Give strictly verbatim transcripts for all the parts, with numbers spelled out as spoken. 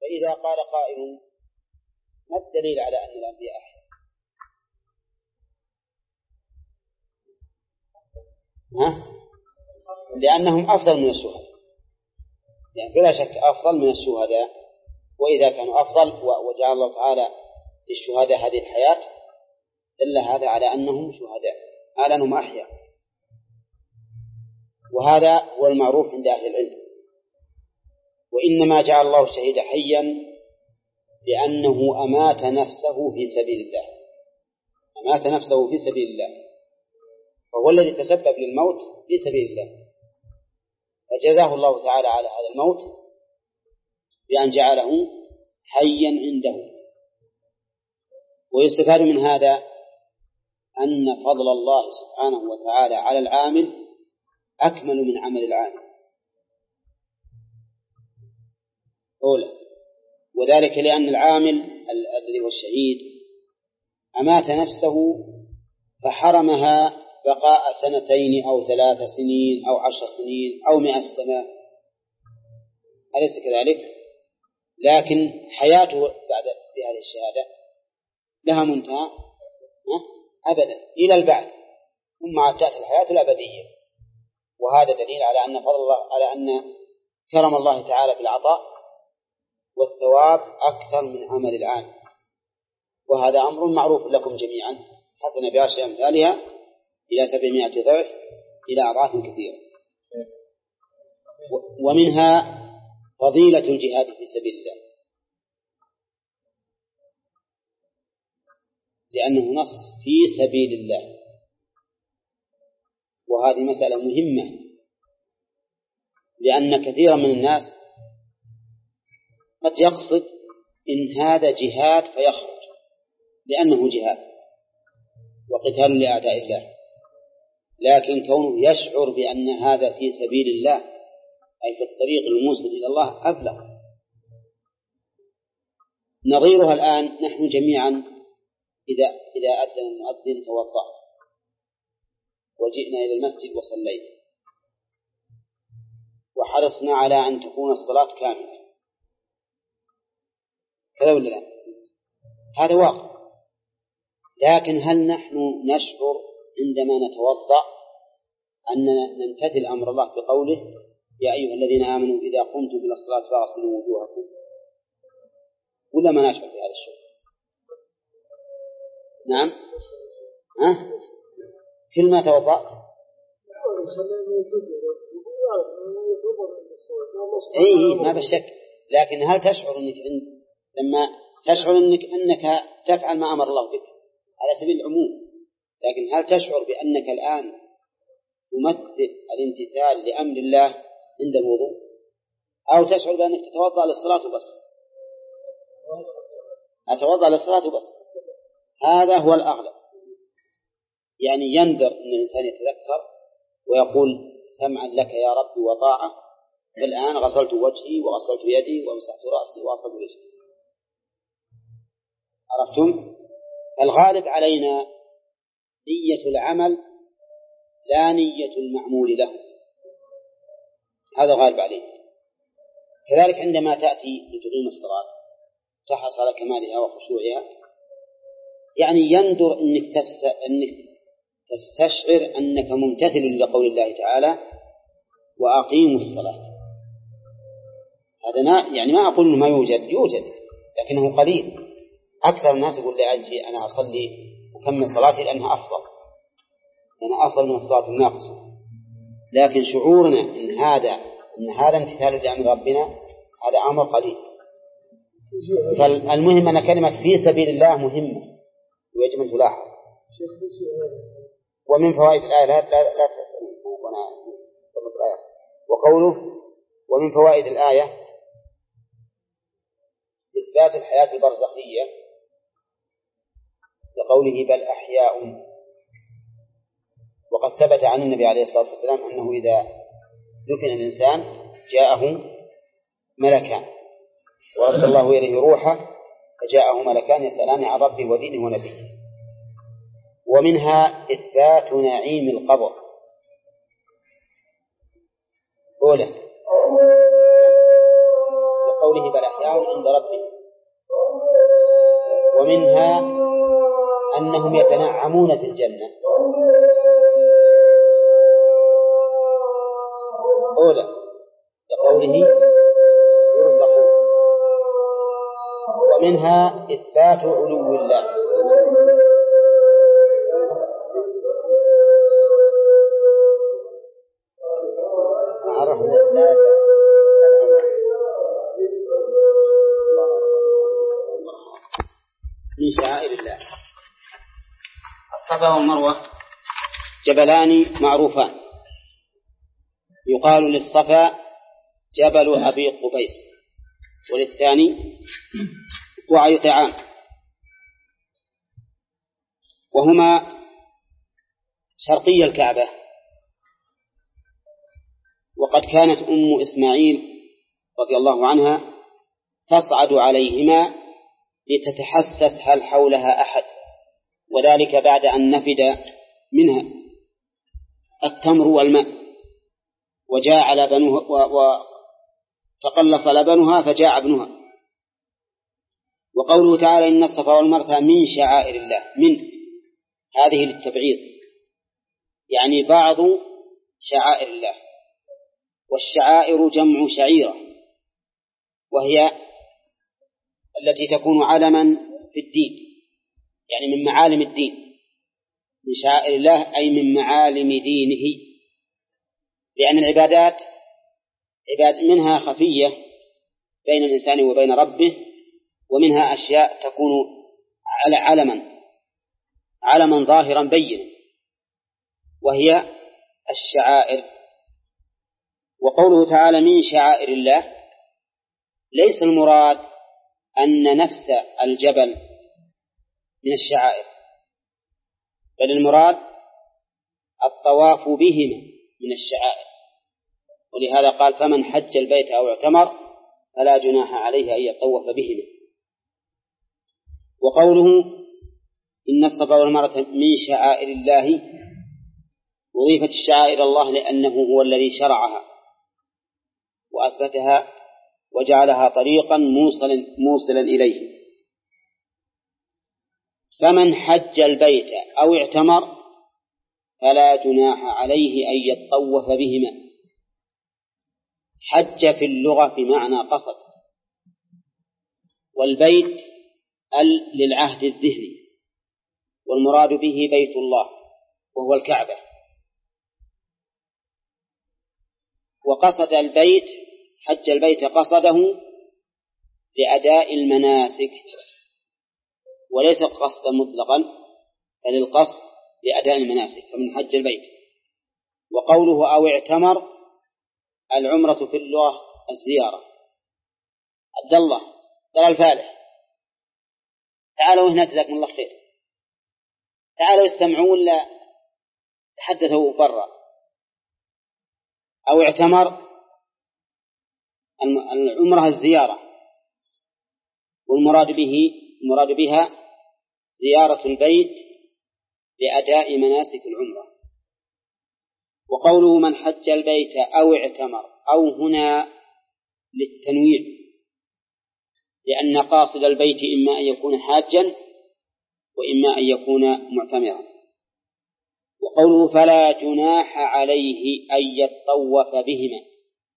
فإذا قال قائل ما الدليل على أن الأنبياء أحياء؟ ها؟ لأنهم أفضل من الشهداء، يعني بلا شك أفضل من الشهداء، وإذا كانوا أفضل وجعل الله تعالى للشهداء هذه الحياة دل هذا على أنهم شهداء، على أنهم أحياء. وهذا هو المعروف عند أهل العلم. وإنما جعل الله الشهيد حيا لأنه أمات نفسه في سبيل الله، أمات نفسه في سبيل الله، فهو الذي تسبب للموت في سبيل الله، فجزاه الله تعالى على هذا الموت بأن جعله حيا عنده. ويستفاد من هذا أن فضل الله سبحانه وتعالى على العامل أكمل من عمل العامل أولا، وذلك لأن العامل الذي هو الشهيد أمات نفسه فحرمها بقاء سنتين أو ثلاث سنين أو عشر سنين أو مئة سنة، أليس كذلك؟ لكن حياته بعد بهذه الشهادة لها منتهى أبدا إلى البعث، ثم تأتي الحياة الأبدية. وهذا دليل على أن فضل الله، على أن كرم الله تعالى بالعطاء والثواب أكثر من عمل العام. وهذا أمر معروف لكم جميعا، حسن بعشر أمثالها إلى سبعمائة ضعف إلى أضعاف كثيرة. ومنها فضيلة الجهاد في سبيل الله، لأنه نص في سبيل الله، وهذه مسألة مهمة، لأن كثيرا من الناس قد يقصد إن هذا جهاد فيخرج لأنه جهاد وقتال لأعداء الله، لكن كونه يشعر بأن هذا في سبيل الله أي في الطريق الموصل إلى الله أبلغ. نظيرها الآن نحن جميعا إذا إذا أذن المؤذن توضأ وجئنا إلى المسجد وصلينا وحرصنا على أن تكون الصلاة كاملة، كذا ولا لا؟ هذا واقع. لكن هل نحن نشعر عندما نتوضأ أننا نمتثل أمر الله بقوله يا أيها الذين آمنوا إذا قمتم إلى الصلاة فاغسلوا وجوهكم، ولا ما نشعر بهذا الشيء؟ نعم، ها؟ كل ما توضأت إيه ما بالشك، لكن هل تشعر أنك لما تشعر أنك أنك تفعل ما أمر الله بك على سبيل العموم، لكن هل تشعر بأنك الآن تمثل الامتثال لأمر الله عند الوضوء، أو تشعر بأنك تتوضأ للصلاة بس؟ أتوضأ للصلاة بس، هذا هو الأغلب. يعني ينذر أن الإنسان يتذكر ويقول سمعا لك يا رب وطاعة، الآن غسلت وجهي وغسلت يدي ومسحت رأسي وغسلت وجهي. عرفتم؟ الغالب علينا نية العمل لا نية المعمول له، هذا غالب علينا. كذلك عندما تأتي لتقيم الصلاة تحرص على كمالها وخشوعها، يعني يندر أنك, تس... أنك تستشعر أنك ممتثل لقول الله تعالى وأقيموا الصلاة. هذا يعني ما أقول ما يوجد، يوجد لكنه قليل. أكثر الناس يقول لي أجي أنا أصلي وكمل صلاتي لأنها أفضل، لأنها أفضل من الصلاة الناقصة. لكن شعورنا إن هذا إن هذا امتثال لأمر ربنا هذا أمر قليل. فالمهم أن كلمة في سبيل الله مهمة ويجب أن تلاحظ. ومن فوائد الآية لا لا, لا تسأل وأنا أطلق الآية. وقوله ومن فوائد الآية إثبات الحياة البرزخية لقوله بل أحياء. وقد ثبت عن النبي عليه الصلاة والسلام أنه إذا دفن الإنسان جاءه ملكان ورد الله إليه روحه فجاءه ملكان يسألان عن ربه ودينه ونبيه. ومنها إثبات نعيم القبر. أولا قوله بل أحياء عند ربهم. ومنها أنهم يتنعمون في الجنة. أولى لقوله يرزقون. ومنها إثبات علو الله. من شعائر الله. الصفا والمروة جبلان معروفان، يقال للصفا جبل أبي قبيس، وللثاني وعي طعام، وهما شرقي الكعبة. وقد كانت أم إسماعيل رضي الله عنها تصعد عليهما لتتحسس هل حولها أحد، وذلك بعد أن نفد منها التمر والماء وجاء لبنها وتقلص لبنها فجاء ابنها. وقوله تعالى إن الصفا والمروة من شعائر الله، من هذه للتبعيض، يعني بعض شعائر الله. والشعائر جمع شعيرة، وهي التي تكون علما في الدين، يعني من معالم الدين. من شعائر الله أي من معالم دينه، لأن العبادات عباد منها خفية بين الإنسان وبين ربه، ومنها أشياء تكون على علما علما ظاهرا بينا، وهي الشعائر. وقوله تعالى من شعائر الله ليس المراد أن نفس الجبل من الشعائر، بل المراد الطواف بهما من الشعائر. ولهذا قال فمن حج البيت أو اعتمر فلا جناح عليه أن يطوف بهما. وقوله إن الصفا والمروة من شعائر الله، وضيفت الشعائر الله لأنه هو الذي شرعها وأثبتها وجعلها طريقا موصلا, موصلا إليه. فمن حج البيت أو اعتمر فلا جناح عليه أن يطوف بهما. حج في اللغة بمعنى قصد، والبيت ال للعهد الذهني، والمراد به بيت الله وهو الكعبة. وقصد البيت حج البيت قصده لأداء المناسك، وليس قصدا مطلقا، بل القصد لأداء المناسك، فمن حج البيت. وقوله أو اعتمر العمرة في اللغة الزيارة. عبد الله ترى الفالح، تعالوا هنا جزاكم الله خير، تعالوا استمعوا ولا تحدثوا برا. أو اعتمر العمرة الزيارة، والمراد به المراد بها زيارة البيت لأداء مناسك العمرة. وقوله من حج البيت أو اعتمر، أو هنا للتنويع، لأن قاصد البيت إما أن يكون حاجا وإما أن يكون معتمرا. وقوله فلا جناح عليه أن يطوف بهما.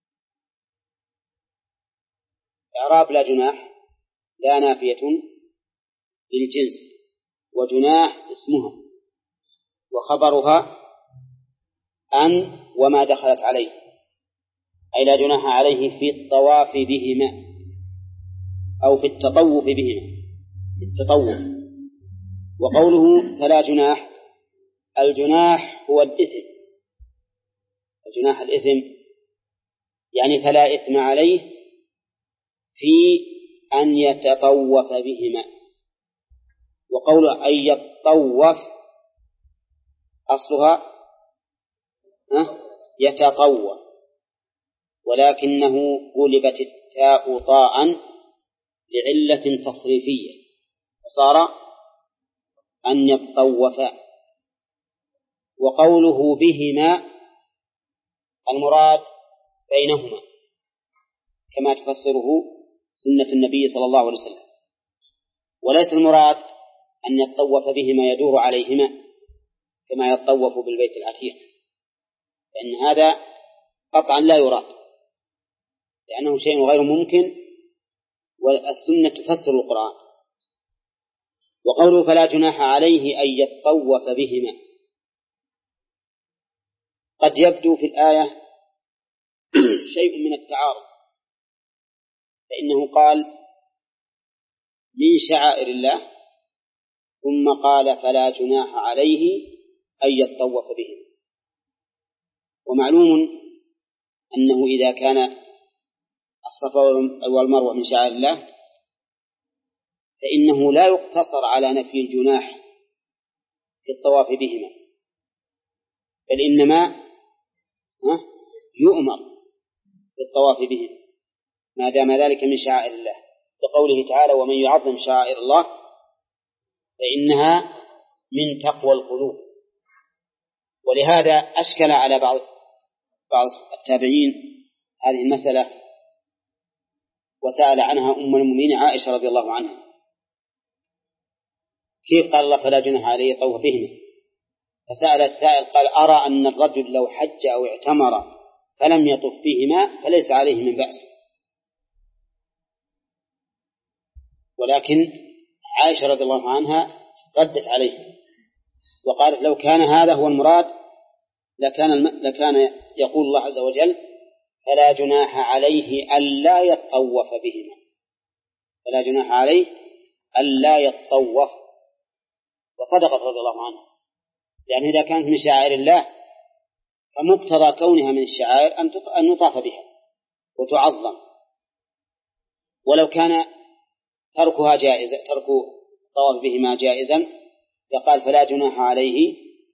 إعراب لا جناح لا نافية للجنس، وجناح اسمها وخبرها أن وما دخلت عليه، أي لا جناح عليه في الطواف بهما أو في التطوف بهما، في التطوف. وقوله فلا جناح، الجناح هو الإثم، الجناح الإثم، يعني فلا إثم عليه في أن يتطوف بهما. وقوله أن يتطوف أصلها يتطوف، ولكنه قلبت التاء طاء لعلة تصريفية فصار أن يتطوفا. وقوله بهما المراد بينهما كما تفسره سنة النبي صلى الله عليه وسلم، وليس المراد أن يطوف بهما يدور عليهما كما يطوف بالبيت العتيق، لأن هذا قطعا لا يراد، لأنه شيء غير ممكن، والسنة تفسر القرآن. وقوله فلا جناح عليه أن يطوف بهما، قد يبدو في الآية شيء من التعارض، فإنه قال من شعائر الله ثم قال فلا جناح عليه أن يطوف بهما. ومعلوم أنه إذا كان الصفا والمروة من شعائر الله فإنه لا يقتصر على نفي الجناح في الطواف بهما، بل إنما يؤمر بالطواف بهما ما دام ذلك من شعائر الله، بقوله تعالى ومن يعظم شعائر الله فإنها من تقوى القلوب. ولهذا أشكل على بعض بعض التابعين هذه المسألة، وسأل عنها أم المؤمنين عائشة رضي الله عنها، كيف قال الله فلا جناح عليه يطوف بهما؟ فسأل السائل قال أرى أن الرجل لو حج أو اعتمر فلم يطف بهما فليس عليه من بأس. ولكن عائشة رضي الله عنها ردت عليه وقالت لو كان هذا هو المراد لكان, الم... لكان يقول الله عز وجل فلا جناح عليه ألا يطوف بهما، فلا جناح عليه ألا يطوف. وصدقت رضي الله عنها، لأن إذا كانت من شعائر الله فمقتضى كونها من الشعائر أن يطاف بها وتعظم، ولو كان تركها جائزة ترك الطواف بهما جائزا فقال فلا جناح عليه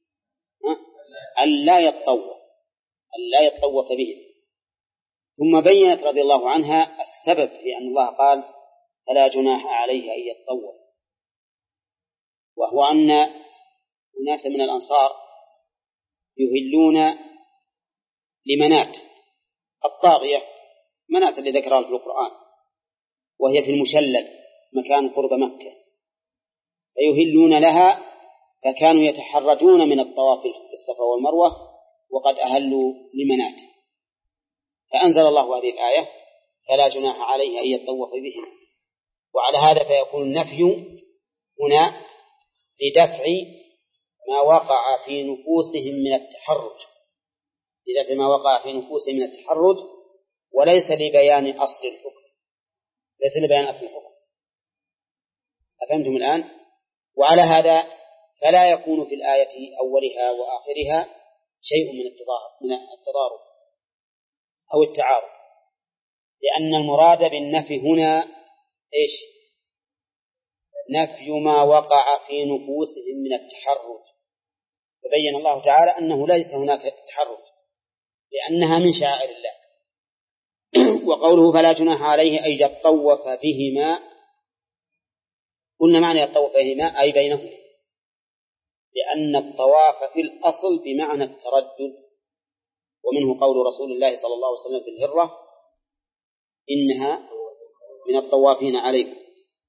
ألا يطوف ألا يطوف بهما. ثم بينت رضي الله عنها السبب في أن الله قال فلا جناح عليه أن يطوف، وهو أن الناس من الأنصار يهلون لمنات الطاغية، منات اللي ذكرها في القرآن وهي في المشلل مكان قرب مكة، فيهلون لها فكانوا يتحرجون من الطواف بالصفا والمروة وقد أهلوا لمنات، فأنزل الله هذه الآية فلا جناح عليه أن يطوف بهما. وعلى هذا فيكون النفي هنا لدفع ما وقع في نفوسهم من التحرج، لدفع ما وقع في نفوسهم من التحرج، وليس لبيان أصل الحكم، ليس لبيان أصل الحكم. أفهمتم الآن؟ وعلى هذا فلا يكون في الآية أولها وآخرها شيء من التضارب أو التعارض، لأن المراد بالنفي هنا إيش؟ نفي ما وقع في نفوسهم من التحرج، فبين الله تعالى أنه ليس هناك تحرج لأنها من شعائر الله. وقوله فلا جناح عليه أن يطوف بهما، قلنا معنى يطوف بهما أي بينهما، لأن الطواف في الأصل بمعنى التردد، ومنه قول رسول الله صلى الله عليه وسلم في الهرة إنها من الطوافين عليكم.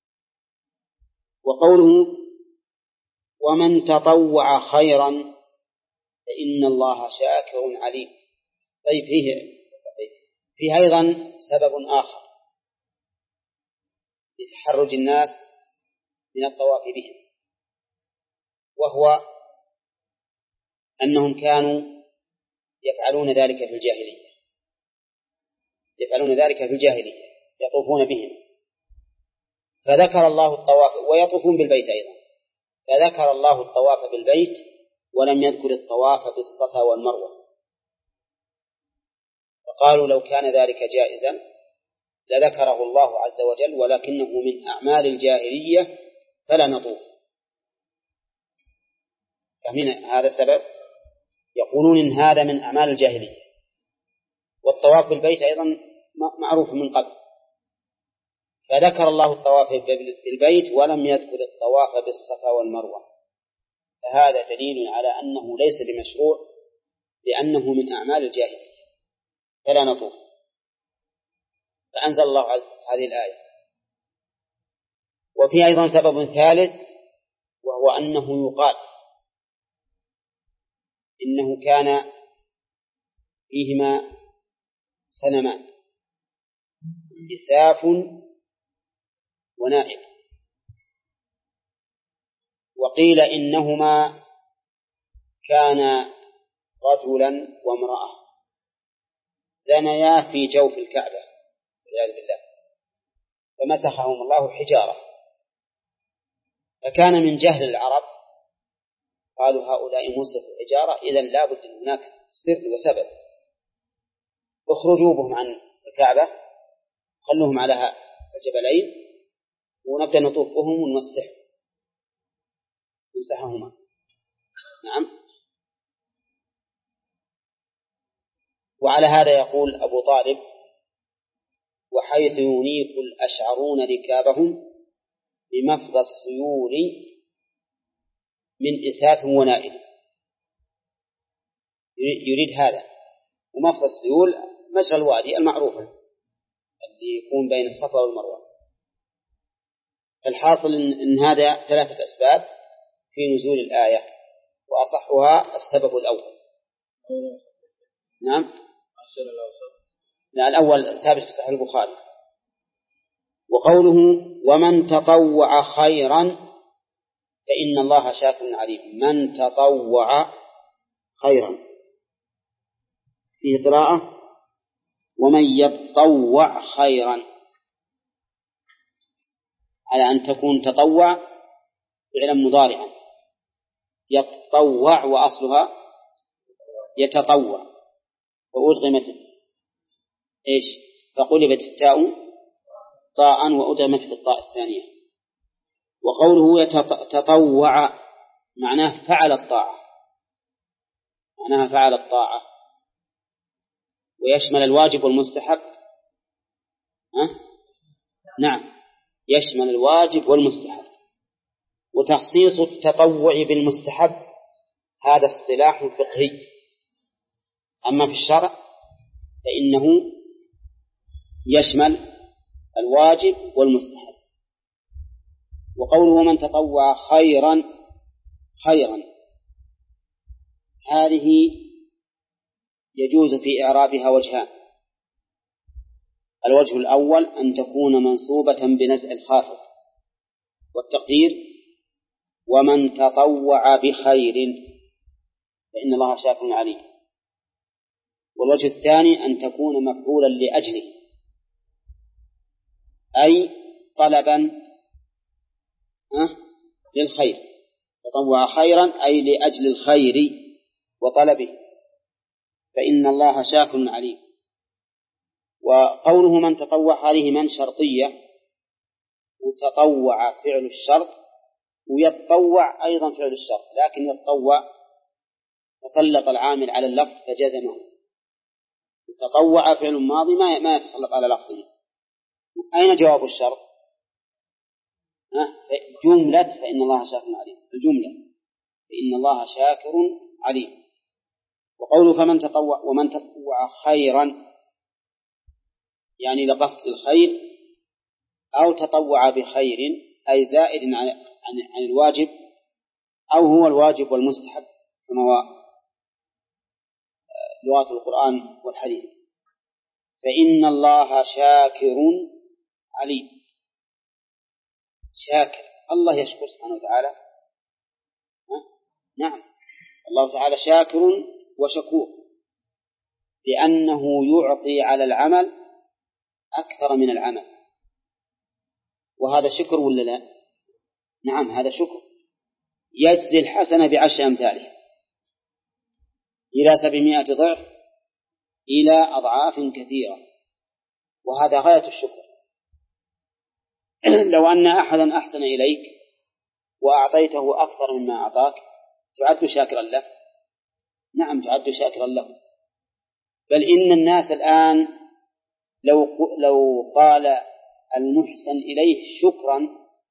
وقوله ومن تطوع خيرا فإن الله شاكر عليم. طيب فيه فيه أيضا سبب آخر لتحرج الناس من الطواف بهم، وهو أنهم كانوا يفعلون ذلك في الجاهلية يفعلون ذلك في الجاهلية يطوفون بهم، فذكر الله الطواف ويطوفون بالبيت أيضا، فذكر الله الطواف بالبيت ولم يذكر الطواف بالصفا والمروة، فقالوا لو كان ذلك جائزا لذكره الله عز وجل ولكنه من أعمال الجاهلية فلا نطوف. فمن هذا السبب يقولون إن هذا من أعمال الجاهلية، والطواف بالبيت أيضا معروف من قبل، فذكر الله الطواف بالبيت ولم يذكر الطواف بالصفا والمروة، فهذا دليل على أنه ليس بمشروع لأنه من أعمال الجاهلية فلا نطوف. فأنزل الله هذه الآية وفي أيضا سبب ثالث، وهو أنه يقال إنه كان فيهما صنمان إساف ونائب، وقيل إنهما كان رجلا وامرأة زنيا في جوف الكعبة والعياذ بالله، فمسخهم الله حجارة. فكان من جهل العرب قالوا هؤلاء مسخوا حجارة، إذن لا بد من هناك سر وسبب، اخرجوا بهم عن الكعبة، خلوهم على الجبلين ونبدأ نطوف بهم ونمسح نمسحهما. نعم. وعلى هذا يقول أبو طالب: وحيث ينيف الأشعرون ركابهم بمفضى السيول من إساف ونائل. يريد هذا، ومفضى السيول مجرى الوادي المعروف اللي يكون بين الصفا والمروة. الحاصل إن هذا ثلاثة أسباب في نزول الآية، وأصحها السبب الأول. نعم. لا، الأول ثابت في صحيح البخاري. وقوله: ومن تطوع خيرا فإن الله شاكر عليم. من تطوع خيرا، في قراءة: ومن يتطوع خيرا، على أن تكون تطوع فعلا مضارعا، يتطوع وأصلها يتطوع، وأدغمت إيش؟ فقلبت التاء طاء وأدغمت في الطاء الثانية. وقوله يتطوع معناه فعل الطاعة، معناها فعل الطاعة، ويشمل الواجب والمستحب. أه؟ نعم، يشمل الواجب والمستحب. وتخصيص التطوع بالمستحب هذا اصطلاح فقهي، أما في الشرع فإنه يشمل الواجب والمستحب. وقوله: من تطوع خيرا، خيرا هذه يجوز في إعرابها وجهان: الوجه الأول أن تكون منصوبة بنزع الخافض، والتقدير: ومن تطوع بخير فإن الله شاكر عليم. والوجه الثاني أن تكون مفعولا لأجله، أي طلبا للخير. تطوع خيرا أي لأجل الخير وطلبه، فإن الله شاكر عليم. وقوله من تطوع هذه من شرطية، وتطوع فعل الشرط، ويتطوع أيضا فعل الشرط، لكن يتطوع تسلط العامل على اللفظ فجزمه، تطوع فعل ماضي ما ما يتسلط على لفظه. أين جواب الشرط؟ جملة فإن الله شاكر عليم، الجملة فإن الله شاكر عليم. وقوله فمن تطوع ومن تطوع خيرا يعني لقصد الخير، أو تطوع بخير أي زائد عن, عن, عن الواجب، أو هو الواجب والمستحب كما هو لغات القرآن والحديث. فإن الله شاكر عليم. شاكر، الله يشكر سبحانه وتعالى. نعم، الله تعالى شاكر وشكور، لأنه يعطي على العمل أكثر من العمل، وهذا شكر ولا لا؟ نعم، هذا شكر. يجزي الحسنة بعشر أمثاله إلى سبعمائة ضعف إلى أضعاف كثيرة، وهذا غاية الشكر. لو أن أحدا أحسن إليك وأعطيته أكثر مما أعطاك تعد شاكرا له؟ نعم، تعد شاكرا له. بل إن الناس الآن لو لو قال المحسن إليه شكرا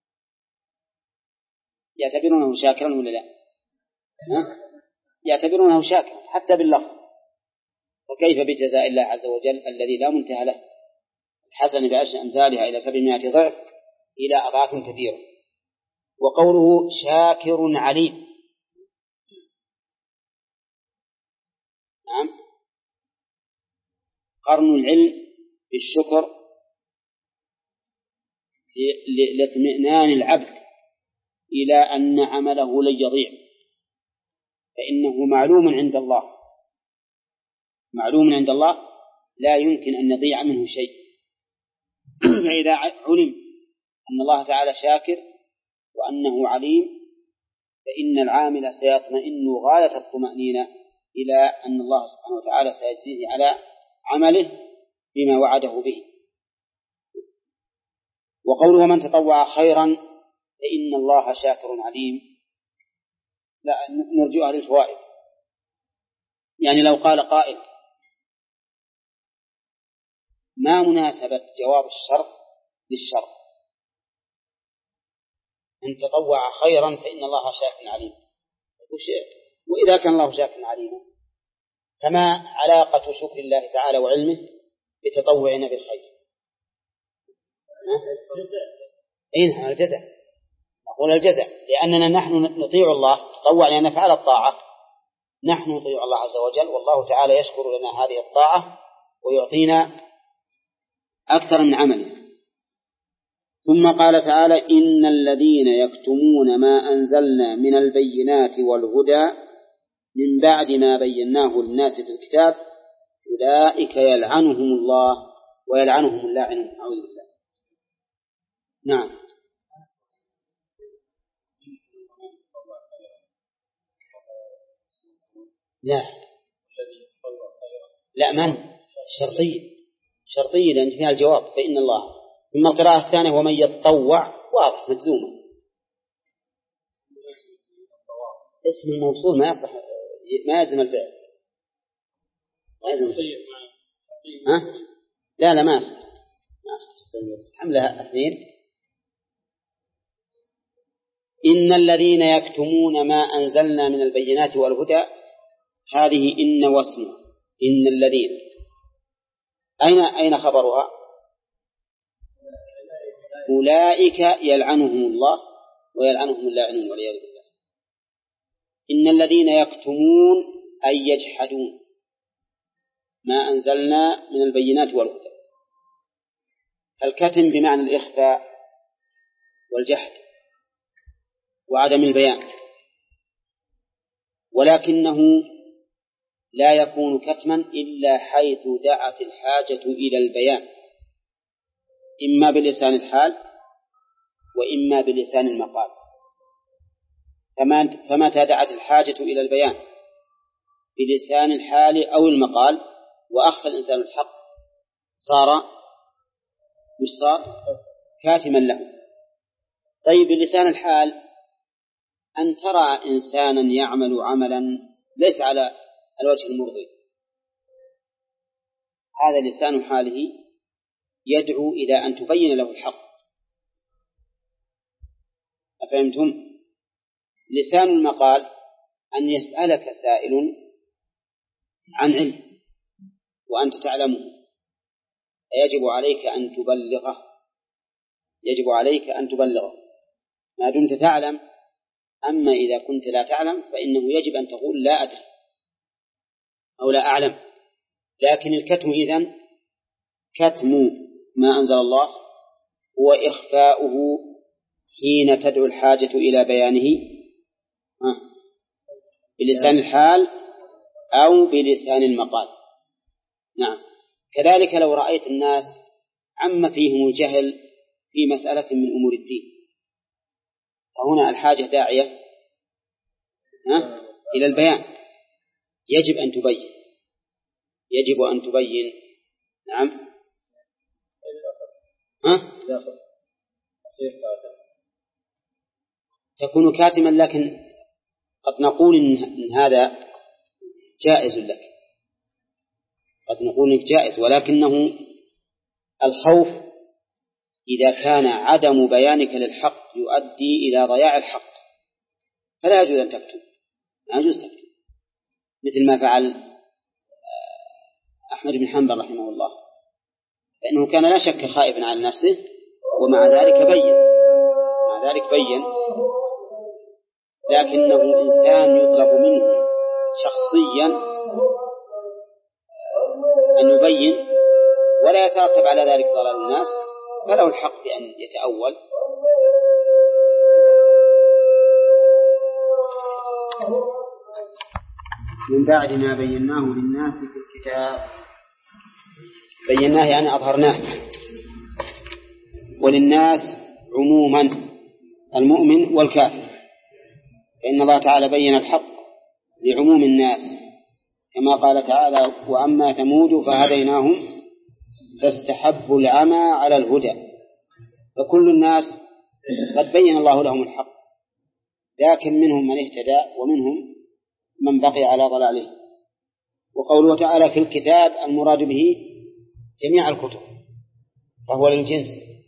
يعتبرونه شاكرا ولا لا؟ ها؟ يعتبرونه شاكرا حتى باللفظ، وكيف بجزاء الله عز وجل الذي لا منتهى له؟ الحسن بعشر أمثالها إلى سبعمائة ضعف إلى أضعاف كثيرة. وقوله شاكر عليم، نعم، قرن العلم بالشكر لاطمئنان العبد إلى أن عمله لن يضيع، فإنه معلوم عند الله، معلوم عند الله لا يمكن أن يضيع منه شيء. فإذا علم أن الله تعالى شاكر وأنه عليم فإن العامل سيطمئن غاية الطمأنينة إلى أن الله سبحانه وتعالى سيجزيه على عمله بما وعده به. وقوله من تطوع خيرا فإن الله شاكر عليم، لا نرجئها للفوائد. يعني لو قال قائل ما مناسبة جواب الشرط للشرط؟ من تطوع خيرا فإن الله شاكر عليم، وإذا كان الله شاكر عليما فما علاقة شكر الله تعالى وعلمه بتطوعنا بالخير؟ إنها الجزاء، نقول الجزاء، لأننا نحن نطيع الله، تطوع لأن نفعل الطاعة، نحن نطيع الله عز وجل، والله تعالى يشكر لنا هذه الطاعة ويعطينا أكثر من عملنا. ثم قال تعالى إن الذين يكتمون ما أنزلنا من البينات والهدى من بعد ما بيناه للناس في الكتاب أولئك يلعنهم الله ويلعنهم اللاعنون. أعوذ بالله. نعم. لا لا من شرطي شرطي لأن فيها الجواب فإن الله. ثم القراءة الثانية ومن يتطوع واضح مجزومة، اسم الموصول ما يصح ما يلزم الفعل، ما يلزم الفعل. ها؟ لا لا ما يصح، ما يصح حملها اثنين. إن الذين يكتمون ما أنزلنا من البينات والهدى، هذه إن واسمها إن الذين، أين أين خبرها؟ أولئك يلعنهم الله ويلعنهم اللاعنون والعياذ بالله. إن الذين يكتمون أي يجحدون ما أنزلنا من البينات والهدى. الكتم بمعنى الإخفاء والجحد وعدم البيان، ولكنه لا يكون كتما إلا حيث دعت الحاجة إلى البيان، إما بلسان الحال وإما بلسان المقال. فمتى دعت الحاجة إلى البيان بلسان الحال أو المقال وأخفى الإنسان الحق صار مش صار كاتما له. طيب بلسان الحال أن ترى إنسانا يعمل عملا ليس على الوجه المرضي، هذا لسان حاله يدعو إلى أن تبين له الحق. أفهمتم؟ لسان المقال أن يسألك سائل عن علم وأنت تعلمه، يجب عليك أن تبلغه، يجب عليك أن تبلغه ما دمت تعلم. أما إذا كنت لا تعلم فإنه يجب أن تقول لا أدري أو لا أعلم. لكن الكتم إذن كتم ما أنزل الله هو إخفاؤه حين تدعو الحاجة إلى بيانه بلسان الحال أو بلسان المقال. نعم. كذلك لو رأيت الناس عم فيهم الجهل في مسألة من أمور الدين، فهنا الحاجة داعية إلى البيان، يجب أن تبين، يجب أن تبين. نعم. ها؟ تكون كاتما، لكن قد نقول إن هذا جائز لك، قد نقول إنك جائز، ولكنه الخوف إذا كان عدم بيانك للحق يؤدي إلى ضياع الحق فلا يجوز أن تكتب، لا يجوز تكتب، مثل ما فعل أحمد بن حنبل رحمه الله، فإنه كان لا شك خائفا على نفسه ومع ذلك بين مع ذلك بين لكنه إنسان يطلب منه شخصيا أن يبين ولا يترتب على ذلك ضلال الناس، فله الحق بأن يتأول. من بعد ما بيناه للناس في الكتاب، بيناه يعني أظهرناه، وللناس عموما المؤمن والكافر، فإن الله تعالى بين الحق لعموم الناس كما قال تعالى: وأما ثمود فهديناهم فاستحبوا العمى على الهدى. فكل الناس قد بين الله لهم الحق، لكن منهم من اهتدى ومنهم من بقي على ضلاله. وقوله تعالى في الكتاب المراد به جميع الكتب، فهو للجنس.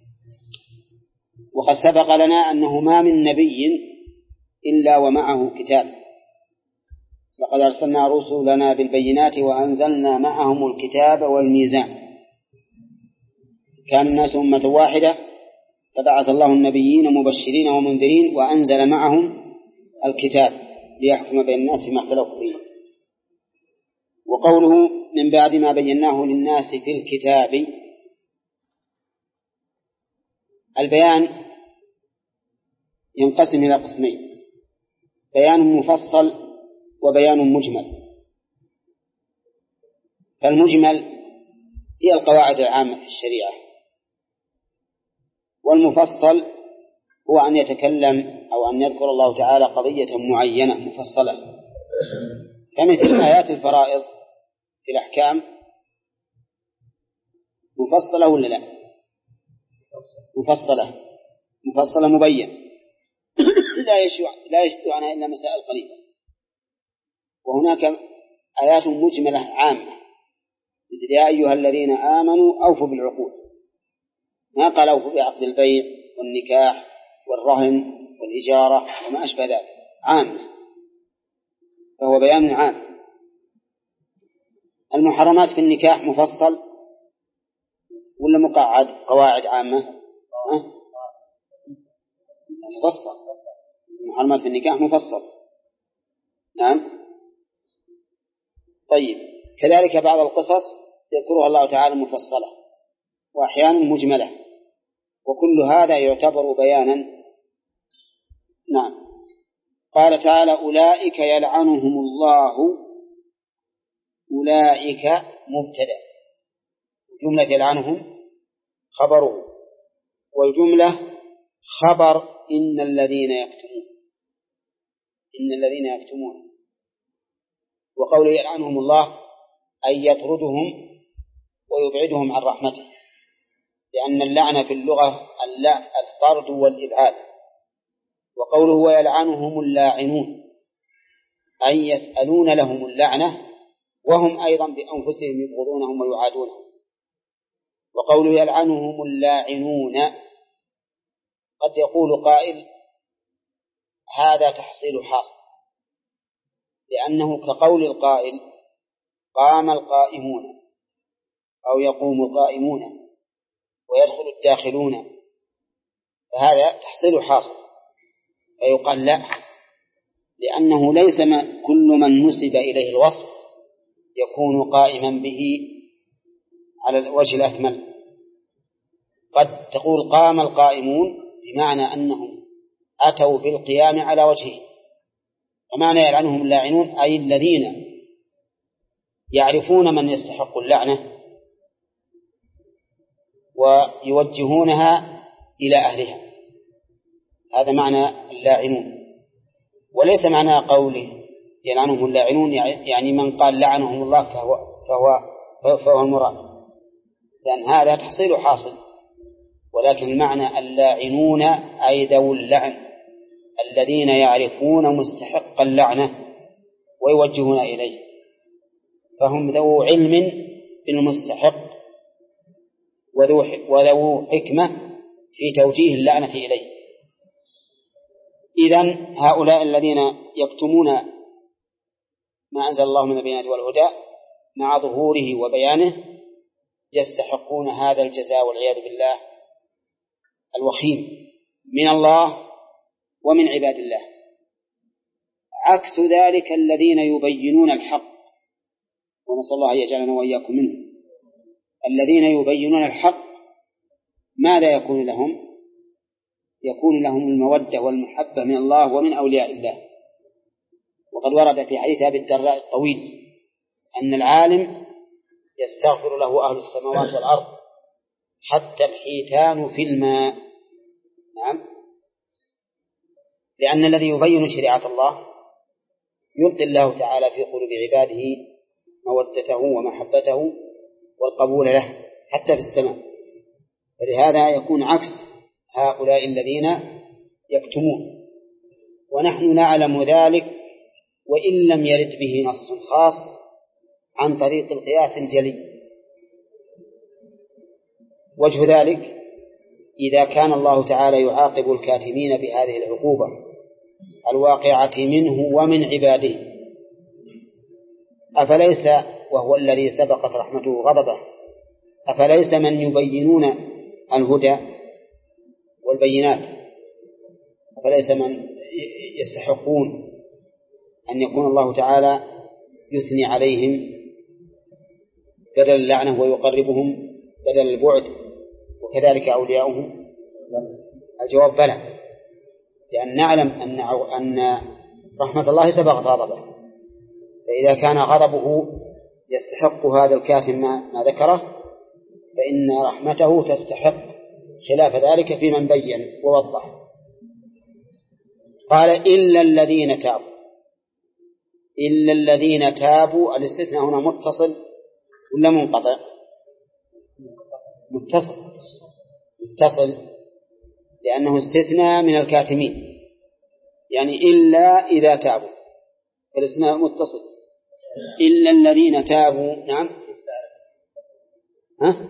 وقد سبق لنا أنه ما من نبي إلا ومعه كتاب، لقد أرسلنا رسلنا بالبينات وأنزلنا معهم الكتاب والميزان. كان الناس أمة واحدة فبعث الله النبيين مبشرين ومنذرين وأنزل معهم الكتاب ليحكم بين الناس فيما اختلفوا فيه. وقوله من بعد ما بيناه للناس في الكتاب، البيان ينقسم إلى قسمين: بيان مفصل وبيان مجمل. فالمجمل هي القواعد العامة في الشريعة، والمفصل هو أن يتكلم أو أن يذكر الله تعالى قضية معينة مفصلة، كمثل آيات الفرائض في الأحكام مفصلة ولا لا؟ مفصلة مفصلة مبين لا يشتو لا يشتو عنها إلا مسائل قليلة. وهناك آيات مجملة عامة مثل يا أيها الذين آمنوا أوفوا بالعقود، ما قال أوفوا بعقد البيع والنكاح والرهن والإجارة وما أشبه ذلك، عامة، فهو بيان عام. المحرمات في النكاح مفصل ولا مقعد قواعد عامة؟ أه؟ مفصل. المحرمات في النكاح مفصل، نعم. طيب، كذلك بعض القصص يذكرها الله تعالى مفصلة وأحيانا مجملة، وكل هذا يعتبر بيانا. نعم. قال تعالى: أولئك يلعنهم الله. أولئك مبتدأ، جملة يلعنهم خبره، والجملة خبر إن الذين يكتمون إن الذين يكتمون وقوله يلعنهم الله أي يطردهم ويبعدهم عن رحمته، لأن اللعنة في اللغة الطرد والإبعاد. وقوله ويلعنهم اللاعنون أي يسألون لهم اللعنة وهم أيضا بأنفسهم يبغضونهم ويعادونهم. وقوله يلعنهم اللاعنون قد يقول قائل هذا تحصيل حاصل، لأنه كقول القائل قام القائمون أو يقوم القائمون ويدخل الداخلون، فهذا تحصيل حاصل. فيقال لا، لأنه ليس كل من نسب إليه الوصف يكون قائما به على الوجه الأكمل. قد تقول قام القائمون بمعنى أنهم أتوا بالقيام على وجهه، ومعنى يلعنهم اللاعنون أي الذين يعرفون من يستحق اللعنة ويوجهونها إلى أهلها، هذا معنى اللاعنون. وليس معنى قوله يلعنهم اللاعنون يعني من قال لعنهم الله فهو, فهو, فهو المراد، لأن هذا تحصيل حاصل. ولكن المعنى اللاعنون أي ذو اللعن الذين يعرفون مستحق اللعنة ويوجهون إليه، فهم ذو علم بالمستحق وذو حكمة في توجيه اللعنة إليه. إذن هؤلاء الذين يكتمون ما أنزل الله من البينات والهدى مع ظهوره وبيانه يستحقون هذا الجزاء والعياذ بالله الوخيم من الله ومن عباد الله، عكس ذلك الذين يبينون الحق، ونسأل الله أن يجعلنا وإياكم منه. الذين يبينون الحق ماذا يكون لهم؟ يكون لهم المودة والمحبة من الله ومن أولياء الله. وقد ورد في حديث أبي الدرداء الطويل أن العالم يستغفر له أهل السماوات والأرض حتى الحيتان في الماء. نعم، لأن الذي يبين شريعة الله يلقي الله تعالى في قلوب عباده مودته ومحبته والقبول له حتى في السماء. فلهذا يكون عكس هؤلاء الذين يكتمون، ونحن نعلم ذلك وإن لم يرد به نص خاص عن طريق القياس الجلي. وجه ذلك إذا كان الله تعالى يعاقب الكاتمين بهذه العقوبة الواقعة منه ومن عباده، أفليس وهو الذي سبقت رحمته غضبه أفليس من يبينون الهدى والبينات، أفليس من يستحقون أن يكون الله تعالى يثني عليهم بدل اللعنة ويقربهم بدل البعد، وكذلك أولياؤهم؟ الجواب بلى، لأن نعلم أن أن رحمة الله سبقت غضبه، فإذا كان غضبه يستحق هذا الكاتم ما ذكره فإن رحمته تستحق خلاف ذلك في من بين ووضح. قال إلا الذين تابوا. إلا الذين تابوا، الاستثناء هنا متصل ولا منقطع؟ متصل متصل لأنه استثناء من الكاتمين، يعني إلا إذا تابوا، فالاستثناء متصل. إلا الذين تابوا. نعم، ها؟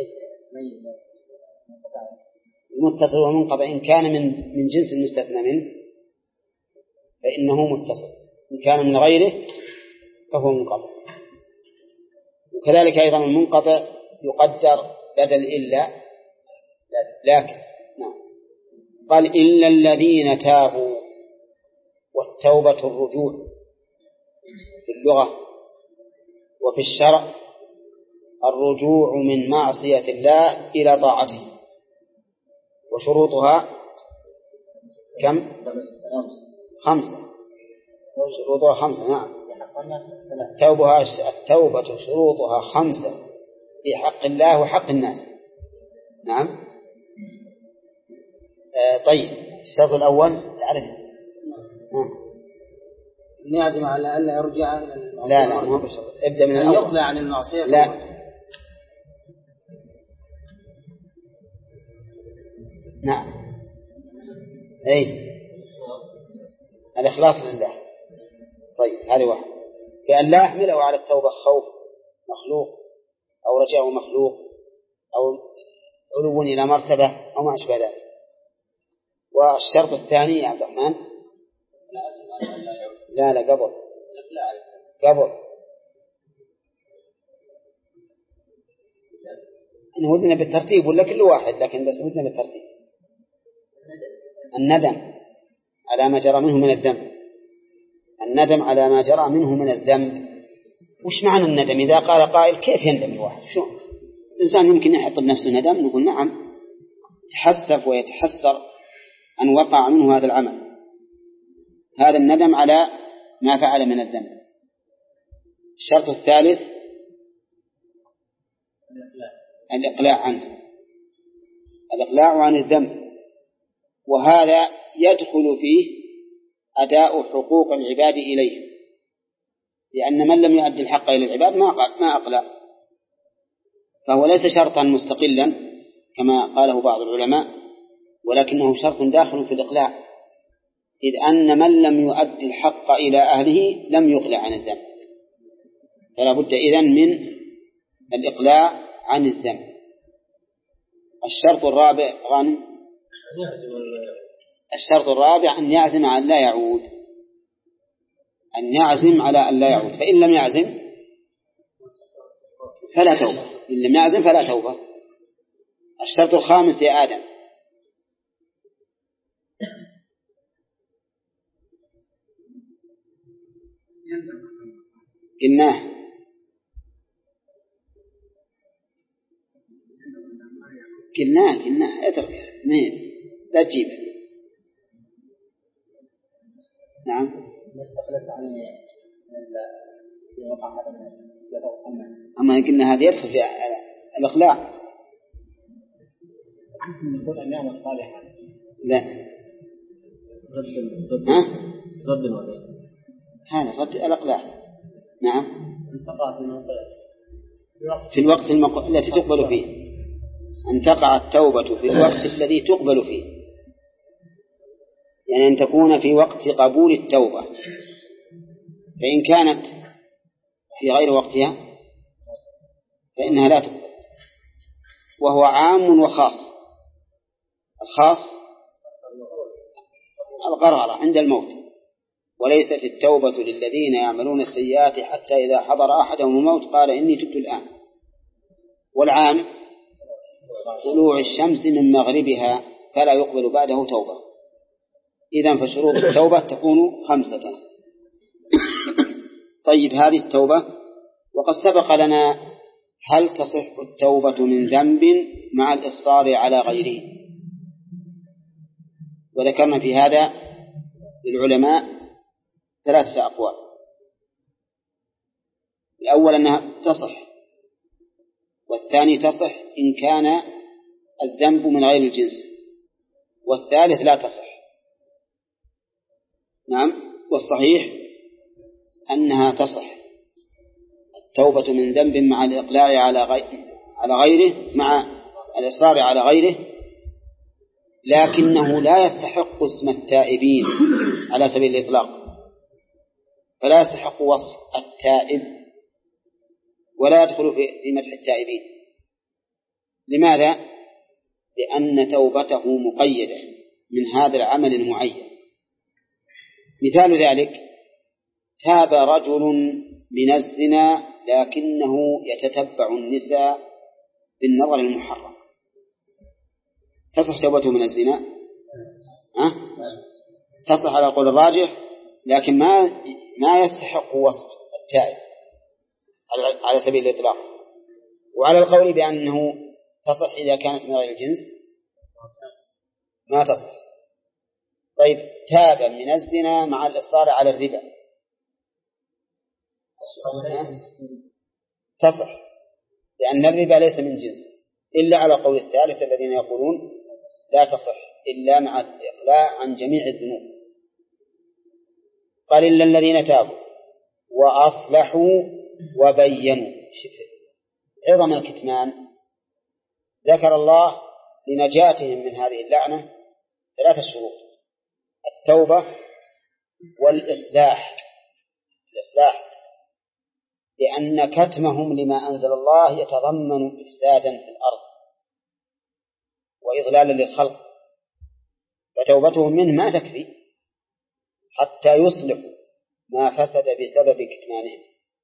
متصل ومنقطع إن كان من من جنس المستثنى منه فإنه متصل، إن كان من غيره فهو منقطع. وكذلك أيضا المنقطع يقدر بدل إلا لكن. نعم. قال إلا الذين تابوا، والتوبة الرجوع في اللغة، وفي الشرع الرجوع من معصية الله إلى طاعته. وشروطها كم؟ خمسة. شروطها خمسة. نعم، التوبة التوبة شروطها خمسة في حق الله وحق الناس. نعم. آه طيب، الشرط الأول تعرف؟ نعزم على ألا يرجع إلى المعصية. لا لا، ما ابدأ من الأول. يقلع عن المعصية. لا. نعم. أي الإخلاص لله. طيب، هذه واحد. بأن لا يحمله على التوبة خوف مخلوق أو رجاء مخلوق أو علو إلى مرتبة أو ما أشبه ذلك. والشرط الثاني يا عبد الرحمن، لا لا قبل قبل إن ودنا بالترتيب ولا كل واحد، لكن بس ودنا بالترتيب. الندم على ما جرى منه من الذنب. الندم على ما جرى منه من الذنب. وش معنى الندم؟ إذا قال قائل كيف يندم الواحد؟ شو الإنسان يمكن يحط بنفسه ندم؟ نقول نعم، يتحسف ويتحسر أن وقع منه هذا العمل. هذا الندم على ما فعل من الذنب. الشرط الثالث الإقلاع عنه، الإقلاع عن الذنب، وهذا يدخل فيه أداء حقوق العباد إليه، لأن من لم يؤدي الحق إلى العباد ما ما أقلع، فهو ليس شرطا مستقلا كما قاله بعض العلماء، ولكنه شرط داخل في الإقلاع، إذ أن من لم يؤدي الحق إلى أهله لم يقلع عن الذنب، فلا بد إذن من الإقلاع عن الذنب. الشرط الرابع غانم، الشرط الرابع أن يعزم على لا يعود، أن يعزم على أن لا يعود، فإن لم يعزم فلا توبة، إن لم يعزم فلا توبة. الشرط الخامس يا آدم، قلناه قلناه قلناه اترك مين لا تجيب. نعم نستخلص عن الوقع هذا أما قلنا هذا يدخل في الإقلاع. نقول أن يعمل صالحا لا رد رد ها رد ولا هذا رد الإقلاع. نعم انتقى في الموقع في الوقت المق... التي تقبل فيه، أن تقع التوبة في الوقت الذي تقبل فيه، يعني أن تكون في وقت قبول التوبة، فإن كانت في غير وقتها فإنها لا تقبل. وهو عام وخاص. الخاص الغرغرة عند الموت، وليست التوبة للذين يعملون السيئات حتى إذا حضر أحدهم الموت قال إني تبت الآن. والعام طلوع الشمس من مغربها فلا يقبل بعده توبة. إذن فشروط التوبة تكون خمسة. طيب هذه التوبة، وقد سبق لنا هل تصح التوبة من ذنب مع الإصرار على غيره، وذكرنا في هذا للعلماء ثلاثة أقوال. الأول أنها تصح، والثاني تصح إن كان الذنب من غير الجنس، والثالث لا تصح. نعم، والصحيح أنها تصح التوبة من ذنب مع الإقلاع على على غيره، مع الإصرار على غيره، لكنه لا يستحق اسم التائبين على سبيل الإطلاق، فلا يستحق وصف التائب ولا يدخل في مدح التائبين. لماذا؟ لأن توبته مقيدة من هذا العمل المعين. مثال ذلك: تاب رجل من الزنا لكنه يتتبع النساء بالنظر المحرم، تصح توبته من الزنا؟ أه؟ تصح على القول الراجح، لكن ما ما يستحق وصف التائب على سبيل الإطلاق. وعلى القول بأنه تصح إذا كانت من غير الجنس ما تصح. طيب، تاب من الزنا مع الإصرار على الربا تصح، لأن الربا ليس من جنس، إلا على قول الثالث الذين يقولون لا تصح إلا مع الإقلاع عن جميع الذنوب. قال إلا الذين تابوا وأصلحوا وبينوا. عظم الكتمان ذكر الله لنجاتهم من هذه اللعنة ثلاثة شروط: التوبة والإصلاح. الإصلاح لأن كتمهم لما أنزل الله يتضمن إفسادا في الأرض وإضلالا للخلق، فتوبتهم منه ما تكفي حتى يصلحوا ما فسد بسبب كتمانهم.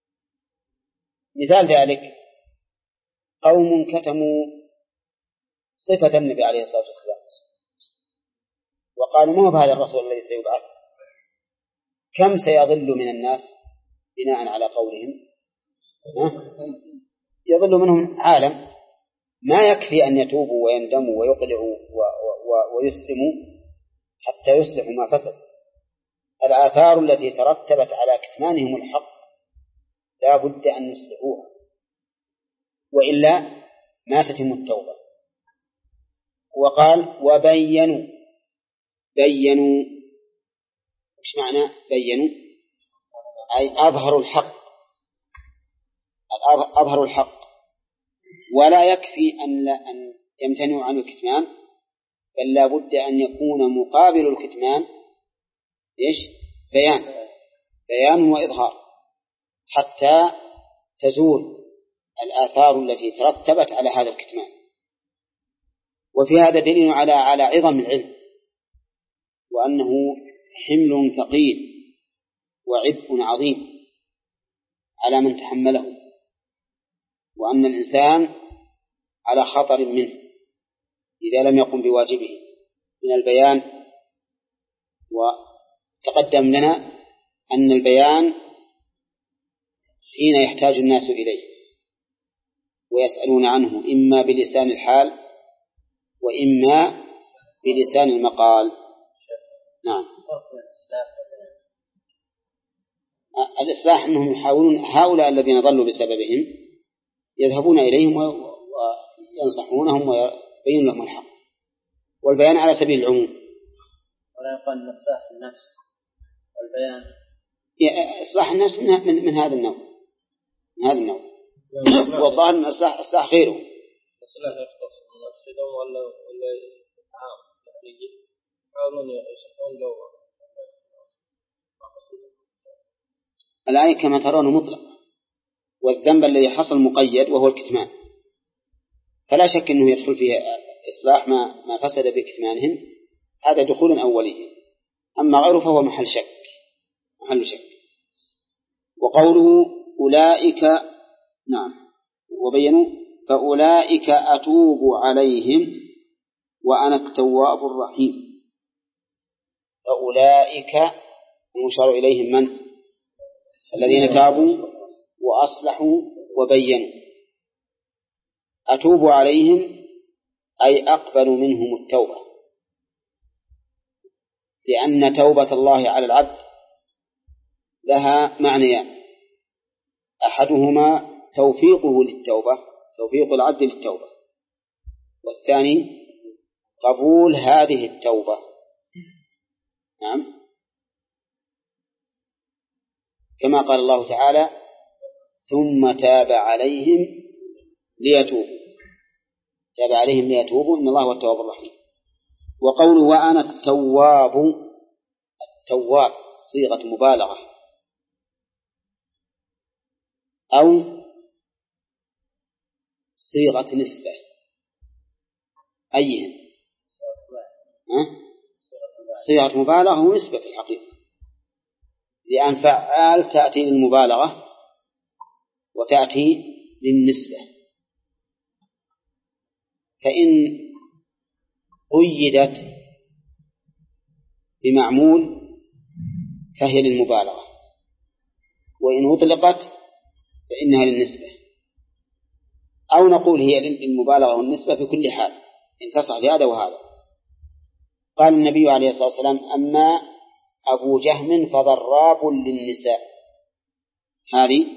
مثال ذلك: قوم كتموا صفة النبي عليه الصلاة والسلام وقالوا ما هو بهذا الرسول الذي سيبعث، كم سيضل من الناس بناء على قولهم؟ يضل منهم عالم. ما يكفي أن يتوبوا ويندموا ويقلعوا ويسلموا حتى يصلحوا ما فسد. الآثار التي ترتبت على كتمانهم الحق لا بد أن يصلحوها، وإلا ما تتم التوبة. وقال وبينوا. بينوا إيش معنى بينوا؟ أي أظهروا الحق، أظهروا الحق. ولا يكفي أن, أن يمتنعوا عن الكتمان، بل لا بد أن يكون مقابل الكتمان إيش؟ بيان بيان وإظهار، حتى تزول الآثار التي ترتبت على هذا الكتمان. وفي هذا دليل على على عظم العلم، وأنه حمل ثقيل وعبء عظيم على من تحمله، وأن الإنسان على خطر منه إذا لم يقم بواجبه من البيان. وتقدم لنا أن البيان حين يحتاج الناس إليه ويسألون عنه إما بلسان الحال وإما بلسان المقال. نعم. الإصلاح أنهم يحاولون هؤلاء الذين ضلوا بسببهم يذهبون إليهم وينصحونهم ويبين لهم الحق، والبيان على سبيل العموم. ولا يقال إصلاح النفس والبيان. إصلاح النفس من, من, من هذا النوع من هذا النوع والظاهر أن إصلاح إصلاح غيره. إصلاح يختص النفس ولا ولا عام يعني يحاولون يصلحون جو. الآية كما ترون مطلق، والذنب الذي حصل مقيد وهو الكتمان، فلا شك أنه يدخل فيه إصلاح ما ما فسد بكتمانهم، هذا دخول أولي. أما غيره فهو محل شك محل شك. وقوله أولئك، نعم، وبينوا فأولئك أتوب عليهم وأنا التواب الرحيم. فأولئك المشار إليهم من؟ الذين تابوا وأصلحوا وبينوا. أتوب عليهم أي أقبل منهم التوبة، لأن توبة الله على العبد لها معنيان: أحدهما توفيقه للتوبة، توفيق العبد للتوبة، والثاني قبول هذه التوبة. نعم، كما قال الله تعالى: ثم تاب عليهم ليتوبوا، تاب عليهم ليتوبوا إن الله هو التواب الرحيم. وقوله وأنا التواب، التواب صيغة مبالغة أو صيغة نسبة، أيها صيغة مبالغة ونسبة في الحقيقة، لأن فعال تأتي للمبالغة وتأتي للنسبة. فإن قيدت بمعمول فهي للمبالغة، وإن أطلقت فإنها للنسبة، أو نقول هي للمبالغة والنسبة في كل حال إن تصح لهذا وهذا. قال النبي عليه الصلاة والسلام: أما أبو جهم فضراب للنساء، هذه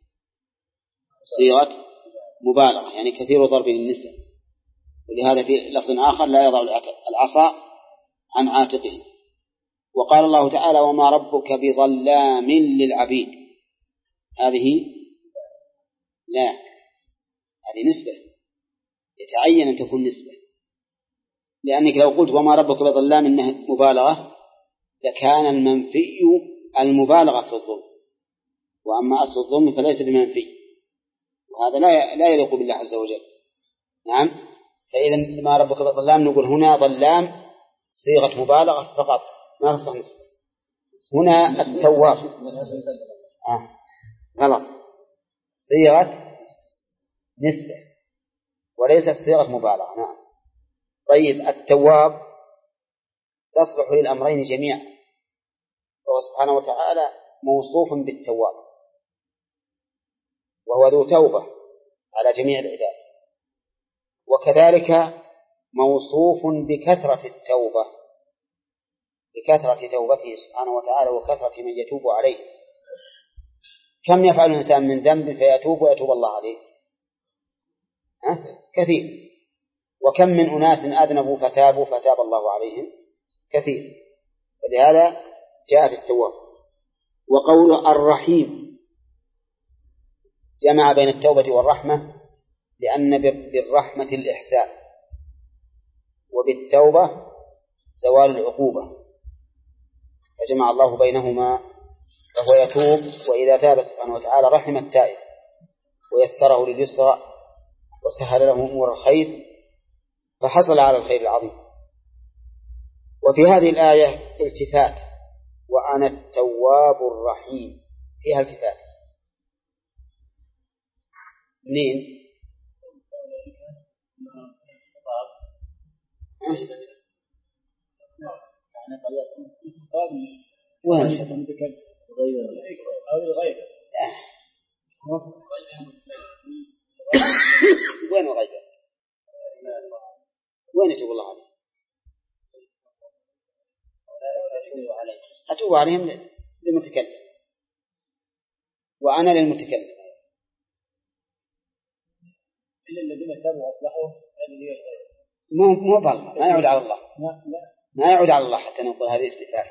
صيغة مبالغة يعني كثير ضرب للنساء، ولهذا في لفظ آخر: لا يضع العصا عن عاتقه. وقال الله تعالى: وما ربك بظلام للعبيد، هذه لا، هذه نسبة، يتعين أن تكون نسبة، لأنك لو قلت وما ربك بظلام إنها مبالغة لكان المنفي المبالغة في الظلم، وأما أصل الظلم فليس بمنفي، وهذا لا لا يليق بالله عز وجل. نعم، فإذا ما ربك بظلام نقول هنا ظلام صيغة مبالغة فقط ما تصح نسبة. هنا التواب آه. غلط، صيغة نسبة وليست صيغة مبالغة. نعم. طيب، التواب تصلح للأمرين جميعا، وهو سبحانه وتعالى موصوف بالتواب، وهو ذو توبة على جميع العباد، وكذلك موصوف بكثرة التوبة، بكثرة توبته سبحانه وتعالى وكثرة من يتوب عليه. كم يفعل الإنسان من ذنب فيتوب ويتوب الله عليه؟ أه؟ كثير. وكم من أناس أذنبوا فتابوا فتاب الله عليهم؟ كثير. ولهذا جاء في التواب. وقوله الرحيم جمع بين التوبة والرحمة، لأن بالرحمة الإحسان وبالتوبة زوال العقوبة، فجمع الله بينهما، فهو يتوب، وإذا تاب سبحانه وتعالى رحم التائب ويسره لليسرى وسهل له أمور الخير فحصل على الخير العظيم. وفي هذه الآية التفات: وأنا التواب الرحيم، فيها التفات منين؟ وين؟ أو الغير وين يتوب الله عليهم؟ أتوب عليهم للمتكلم وأنا للمتكلم. إلا الذين تابوا وأصلحوا هذه هي الخير. مو مو بالله، ما يعود على الله. ما يعود على الله حتى نقول هذه استثناء.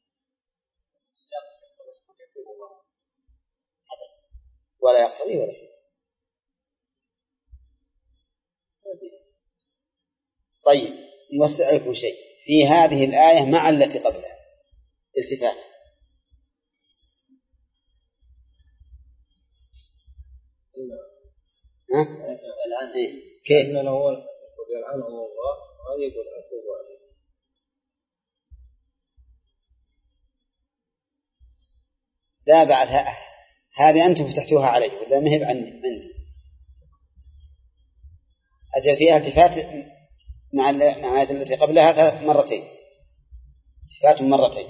ولا يقتضي ولا شيء. طيب نوسع شيء في هذه الآية مع التي قبلها التفات. ها؟ إيه؟ كيف؟ إن الأول يقول يلعنهم الله وهذا يقول أتوب عليه. لا بعد هذه أنتم فتحتوها علي ولا ما هي عني مني؟ أجل فيها التفات مع مع التي قبلها ثلاث مرتين، التفات مرتين.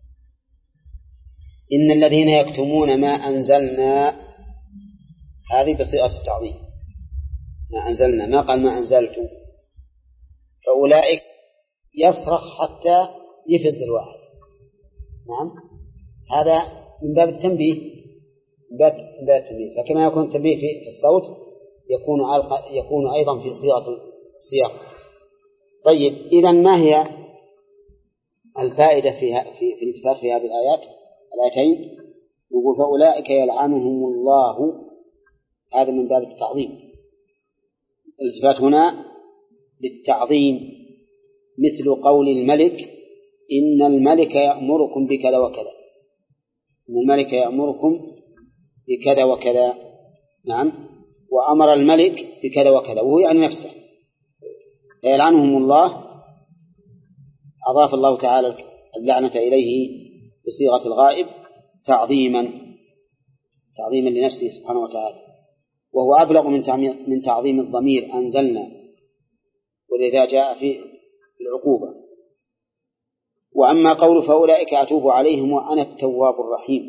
إن الذين يكتمون ما أنزلنا، هذه بصيغة التعظيم، ما أنزلنا، ما قال ما أنزلت، فأولئك يصرخ حتى يفز الواحد. نعم، هذا من باب التنبيه، من باب التنبيه. فكما يكون التنبيه في الصوت يكون يكون أيضا في صيغة السياق. طيب إذن ما هي الفائدة في في في الالتفات في هذه الآيات الآيتين؟ يقول فأولئك يلعنهم الله، هذا من باب التعظيم. الالتفات هنا للتعظيم، مثل قول الملك إن الملك يأمركم بكذا وكذا، إن الملك يأمركم بكذا وكذا. نعم، وأمر الملك بكذا وكذا وهو يعني نفسه. يلعنهم الله، أضاف الله تعالى اللعنة إليه بصيغة الغائب تعظيما تعظيما لنفسه سبحانه وتعالى، وهو أبلغ من من تعظيم الضمير أنزلنا، ولذا جاء في العقوبة. وأما قول فأولئك أتوب عليهم وأنا التواب الرحيم،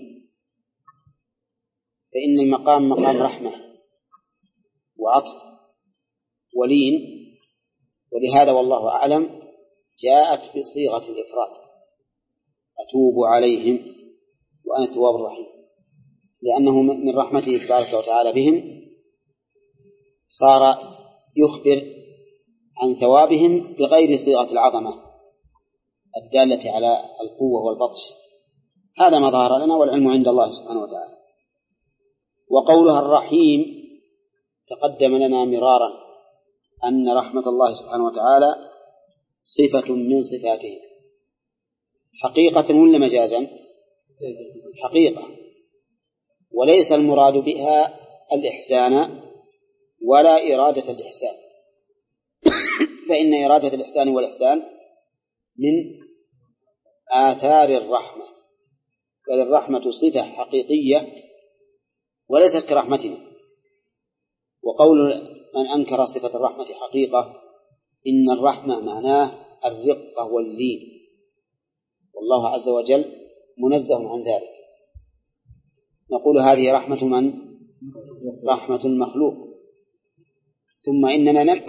فإن المقام مقام رحمة وعطف ولين، ولهذا والله أعلم جاءت بصيغة الإفراد أتوب عليهم وأنا التواب الرحيم، لأنه من رحمته تبارك وتعالى بهم صار يخبر عن ثوابهم بغير صيغة العظمة الدالة على القوة والبطش. هذا ما ظهر لنا والعلم عند الله سبحانه وتعالى. وقولها الرحيم تقدم لنا مرارا أن رحمة الله سبحانه وتعالى صفة من صفاته، حقيقة ولا مجازا؟ حقيقة، وليس المراد بها الإحسان ولا إرادة الإحسان، فإن إرادة الإحسان والإحسان من آثار الرحمة، بل الرحمة صفة حقيقية وليست كرحمتنا. وقول من أنكر صفة الرحمة حقيقة، إن الرحمة معناه الرقة واللين، والله عز وجل منزه عن ذلك. نقول هذه رحمة من؟ رحمة المخلوق. ثم إننا نم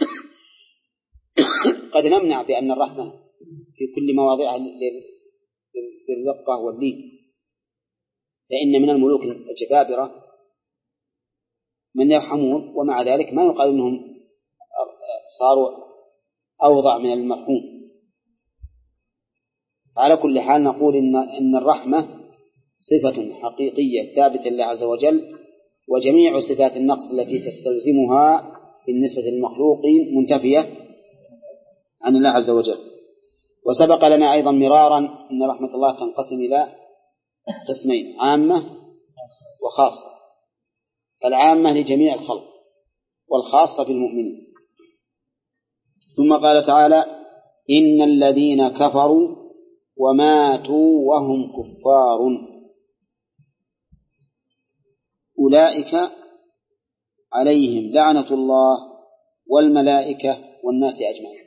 قد نمنع بأن الرحمة في كل مواضعها للرقة واللين، فإن من الملوك الجبابرة من يرحمون ومع ذلك ما يقال أنهم صاروا أوضع من المرحوم. على كل حال نقول إن, إن الرحمة صفة حقيقية ثابتة لله عز وجل، وجميع صفات النقص التي تستلزمها بالنسبة للمخلوقين منتفية عن الله عز وجل. وسبق لنا أيضا مرارا أن رحمة الله تنقسم إلى قسمين، عامة وخاصة. العامة لجميع الخلق والخاصة بالمؤمنين. ثم قال تعالى إن الذين كفروا وماتوا وهم كفار أولئك عليهم لعنة الله والملائكة والناس أجمعين.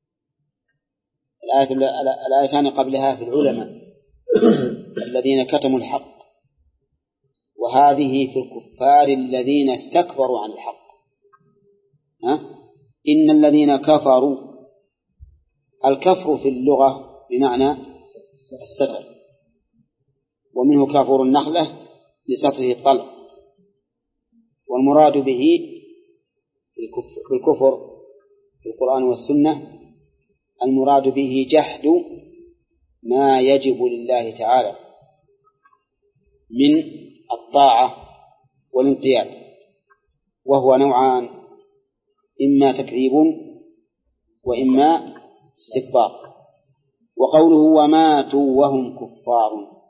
الآيتان قبلها في العلماء الذين كتموا الحق، وهذه في الكفار الذين استكبروا عن الحق. ها؟ إن الذين كفروا الكفر في اللغة بمعنى الستر، ومنه كافور النخلة لستره الطلع، والمراد به في الكفر في القرآن والسنة المراد به جحد ما يجب لله تعالى من الطاعة والانقياد، وهو نوعان: إما تكذيب وإما استكبار. وقوله وماتوا وهم كفار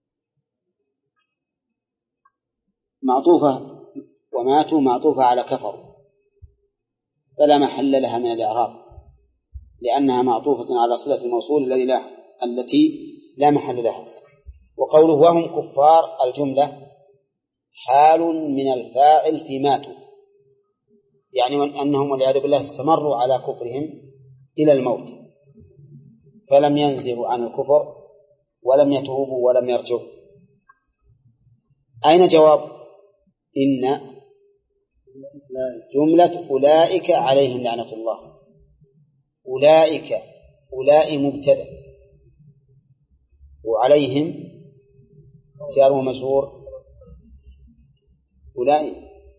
معطوفة، وماتوا معطوفة على كفر، فلا محل لها من الإعراب لأنها معطوفة على صلة الموصول الذي لا التي لا محل لها. وقوله وهم كفار الجملة حال من الفاعل في ماتوا، يعني أنهم والعياذ بالله استمروا على كفرهم إلى الموت، فلم ينزلوا عن الكفر ولم يتوبوا ولم يرجعوا. أين جواب إن؟ جملة أولئك عليهم لعنة الله. أولئك أولئك مبتدأ، وعليهم جار ومجرور. أولئك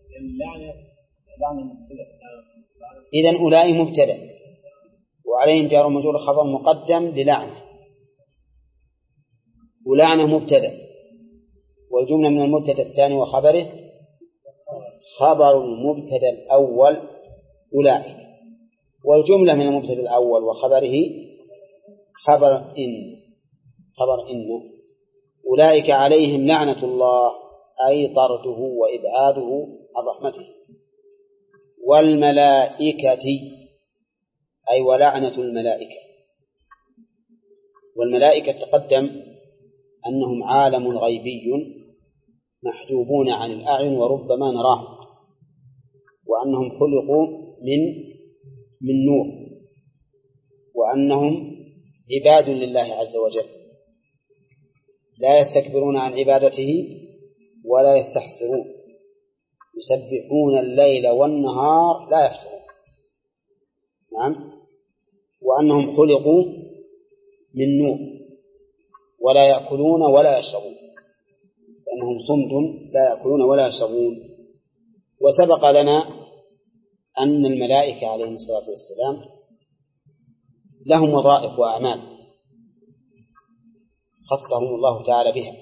إذن أولئك مبتدأ وعليهم جار ومجرور خبر مقدم للعنة. ولعنة مبتدأ، والجملة من المبتدأ الثاني وخبره خبر المبتدأ الأول أولئك، والجملة من المبتدأ الأول وخبره خبر إن خبر إن أولئك عليهم لعنة الله أي طرده وإبعاده عن رحمته. والملائكة أي ولعنة الملائكة. والملائكة تقدم أنهم عالم غيبي محجوبون عن الأعين وربما نراهم، وأنهم خلقوا من من نور، وأنهم عباد لله عز وجل لا يستكبرون عن عبادته ولا يستحسرون، يسبحون الليل والنهار لا يفترون. نعم. وأنهم خلقوا من نور ولا يأكلون ولا يشربون، لأنهم صمد لا يأكلون ولا يشربون. وسبق لنا أن الملائكة عليهم الصلاة والسلام لهم وظائف وأعمال خصهم الله تعالى بها،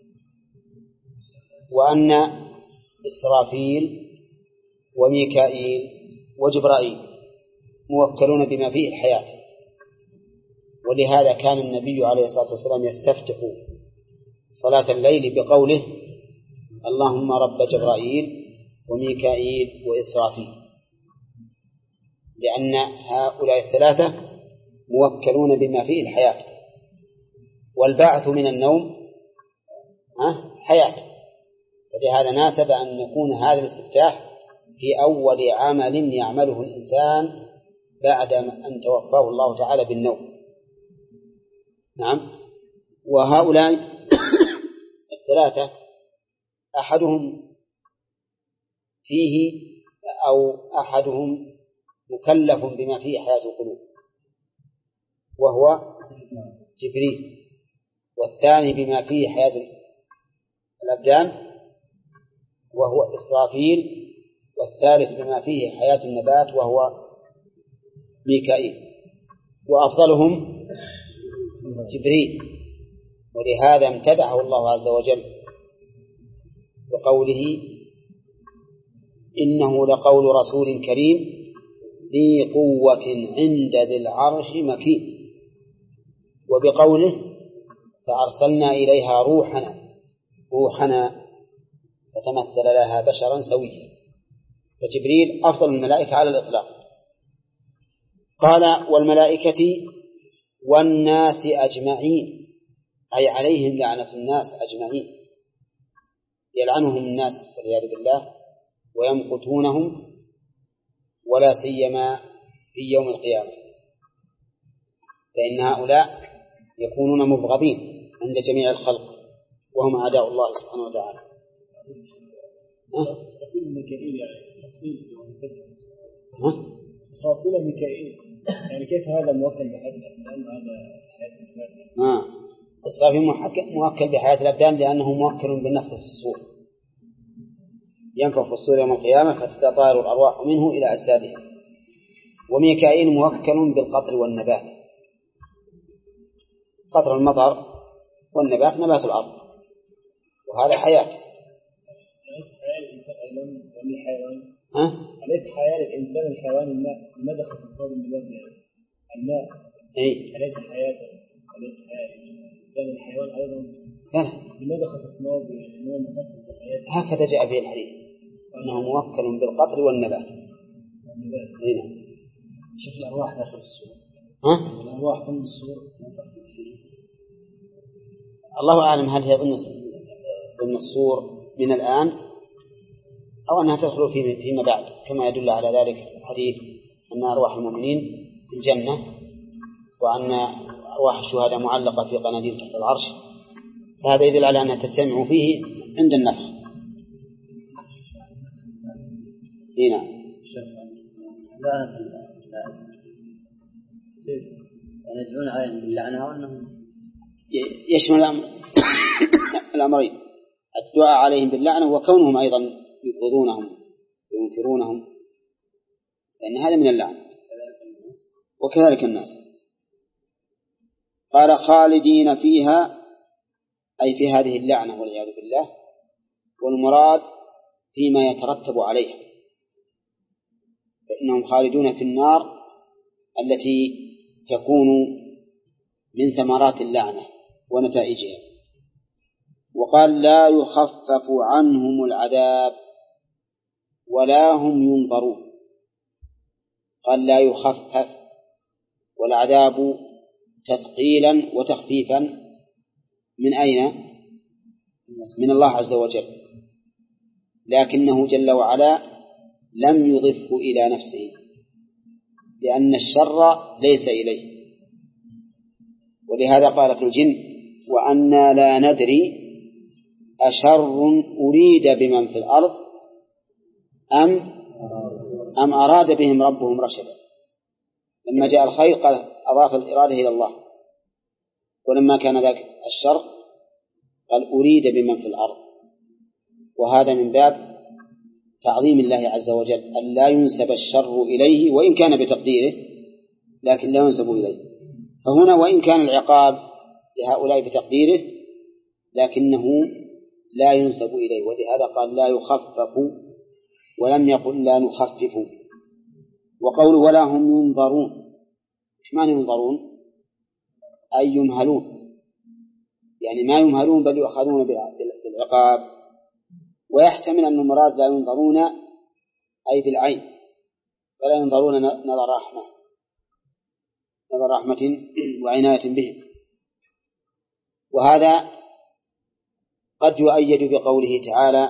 وأن إسرافيل وميكائيل وجبرائيل موكلون بما فيه الحياة. ولهذا كان النبي عليه الصلاة والسلام يستفتح صلاة الليل بقوله اللهم رب جبرائيل وميكائيل وإسرافيل، لأن هؤلاء الثلاثة موكلون بما فيه الحياة، والبعث من النوم حياة. فلهذا ناسب أن يكون هذا الاستفتاح في أول عمل يعمله الإنسان بعد أن توفاه الله تعالى بالنوم. نعم. وهؤلاء الثلاثة أحدهم فيه أو أحدهم مكلف بما فيه حياة القلوب وهو جبريل، والثاني بما فيه حياة الأبدان وهو إسرافيل، والثالث بما فيه حياة النبات وهو ميكائيل، وأفضلهم جبريل. ولهذا امتدحه الله عز وجل بقوله إنه لقول رسول كريم ذي قوة عند ذي العرش مكين، وبقوله فأرسلنا إليها روحنا روحنا فتمثل لها بشرا سويا. فجبريل أفضل الملائكة على الإطلاق. قال والملائكة والناس أجمعين أي عليهم لعنة الناس أجمعين، يلعنهم الناس والعياذ بالله ويمقتونهم، ولا سيما في يوم القيامة، فإن هؤلاء يكونون مبغضين عند جميع الخلق وهم أعداء الله سبحانه وتعالى. إسرافيل وميكائيل يعني تفصيل ها؟ إسرافيل وميكائيل يعني كيف هذا موكل بحياة الأبدان وهذا بحياة الأبدان؟ آه الصافي موكل بحياة الأبدان لأنه موكل بالنفخ في الصور، ينفخ في الصور يوم القيامة فتتطاير الأرواح منه إلى أجسادها. وميكائيل موكل بالقطر والنبات، قطر المطر والنبات نبات الأرض، وهذا حياة. أليس حياة الإنسان أيضا والحيوان؟ ها؟ أليس حياة الإنسان والحيوان الماء؟ لماذا خصصوا الميلاد الماء؟ إيه؟ أليس حياة أليس حياة الإنسان والحيوان أيضا؟ لا. لماذا خصصناه بأنه مخصص بحياته؟ هكذا جاء في الحديث أنه موكل بالقطر والنبات. النبات. هنا. شوف الأرواح داخل الصور. ها؟ الأرواح ضمن الصور. الله أعلم هل هي ضمن ضمن الصور من الآن أو أنها تدخل في فيما بعد، كما يدل على ذلك الحديث أن أرواح المؤمنين في الجنة، وأن أرواح الشهداء معلقة في قناديل تحت العرش، فهذا يدل على أنها تجتمع فيه عند النفخ. هنا لا يعني يدعون عليهم باللعنة وأنهم يشمل الأمر الأمرين، الدعاء عليهم باللعنة وكونهم أيضا يبغضونهم وينكرونهم، لأن هذا من اللعنة. وكذلك الناس. قال خالدين فيها أي في هذه اللعنة والعياذ بالله، والمراد فيما يترتب عليها، فإنهم خالدون في النار التي تكون من ثمرات اللعنة ونتائجها. وقال لا يخفف عنهم العذاب ولا هم ينظرون. قال لا يخفف، والعذاب تثقيلا وتخفيفا من أين؟ من الله عز وجل، لكنه جل وعلا لم يضفه إلى نفسه، لأن الشر ليس إليه. ولهذا قالت الجن وأنا لا ندري أشر أريد بمن في الأرض أم أم أراد بهم ربهم رشدا. لما جاء الخير قال أضاف الإرادة إلى الله، ولما كان ذاك الشر قال أريد بمن في الأرض. وهذا من باب تعظيم الله عز وجل أن لا ينسب الشر إليه، وإن كان بتقديره لكن لا ينسب إليه. فهنا وإن كان العقاب لهؤلاء بتقديره لكنه لا ينسب إليه، ولهذا قال لا يخفف ولم يقل لا نخفف. وقوله ولا هم ينظرون، إيش معنى ينظرون؟ أي يمهلون، يعني ما يمهلون بل يؤخذون بالعقاب. ويحتمل أن المراد لا ينظرون أي بالعين، فلا ينظرون نظر رحمة نظر رحمة وعناية بهم. وهذا قد يؤيد بقوله تعالى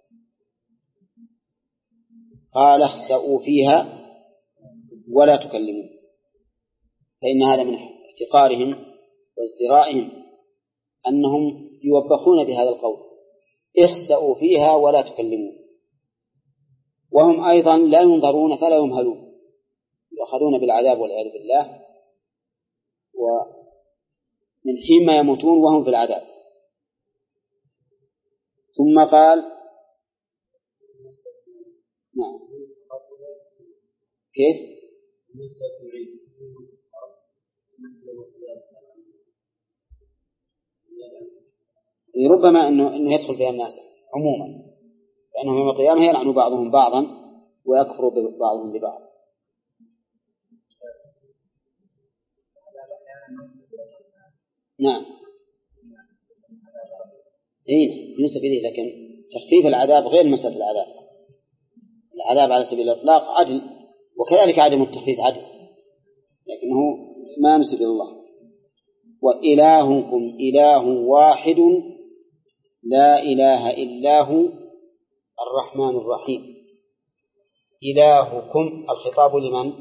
قال اخسئوا فيها ولا تكلمون، فإن هذا من احتقارهم وازدرائهم أنهم يوبخون بهذا القول اخسئوا فيها ولا تكلمون، وهم أيضا لا ينظرون فلا يمهلون، يأخذون بالعذاب والعياذ بالله، ومن حين ما يموتون وهم في العذاب. ثم قال نعم كيف ربما أنه, إنه يدخل فيها الناس عموما، لأنهم يوم القيامة يلعن بعضهم بعضا ويكفر بعضهم ببعض. نعم إيه ينسب إليه، لكن تخفيف العذاب غير مسألة العذاب. العذاب على سبيل الإطلاق عدل، وكذلك عدم التخفيف عدل، لكنه ما نسب إلى الله. وإلهكم إله واحد لا إله إلا هو الرحمن الرحيم. إلهكم الخطاب لمن؟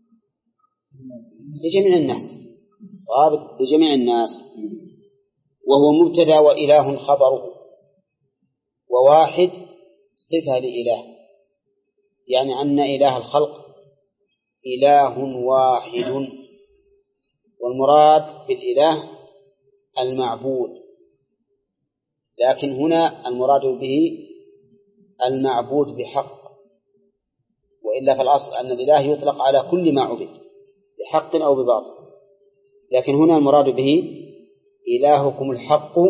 لجميع الناس، رابط لجميع الناس، وهو مبتدأ وإله خبره، وواحد صفة لإله، يعني أن إله الخلق إله واحد، والمراد بالإله المعبود، لكن هنا المراد به المعبود بحق، وإلا في الأصل أن الإله يطلق على كل ما عبد بحق أو بباطل، لكن هنا المراد به إلهكم الحق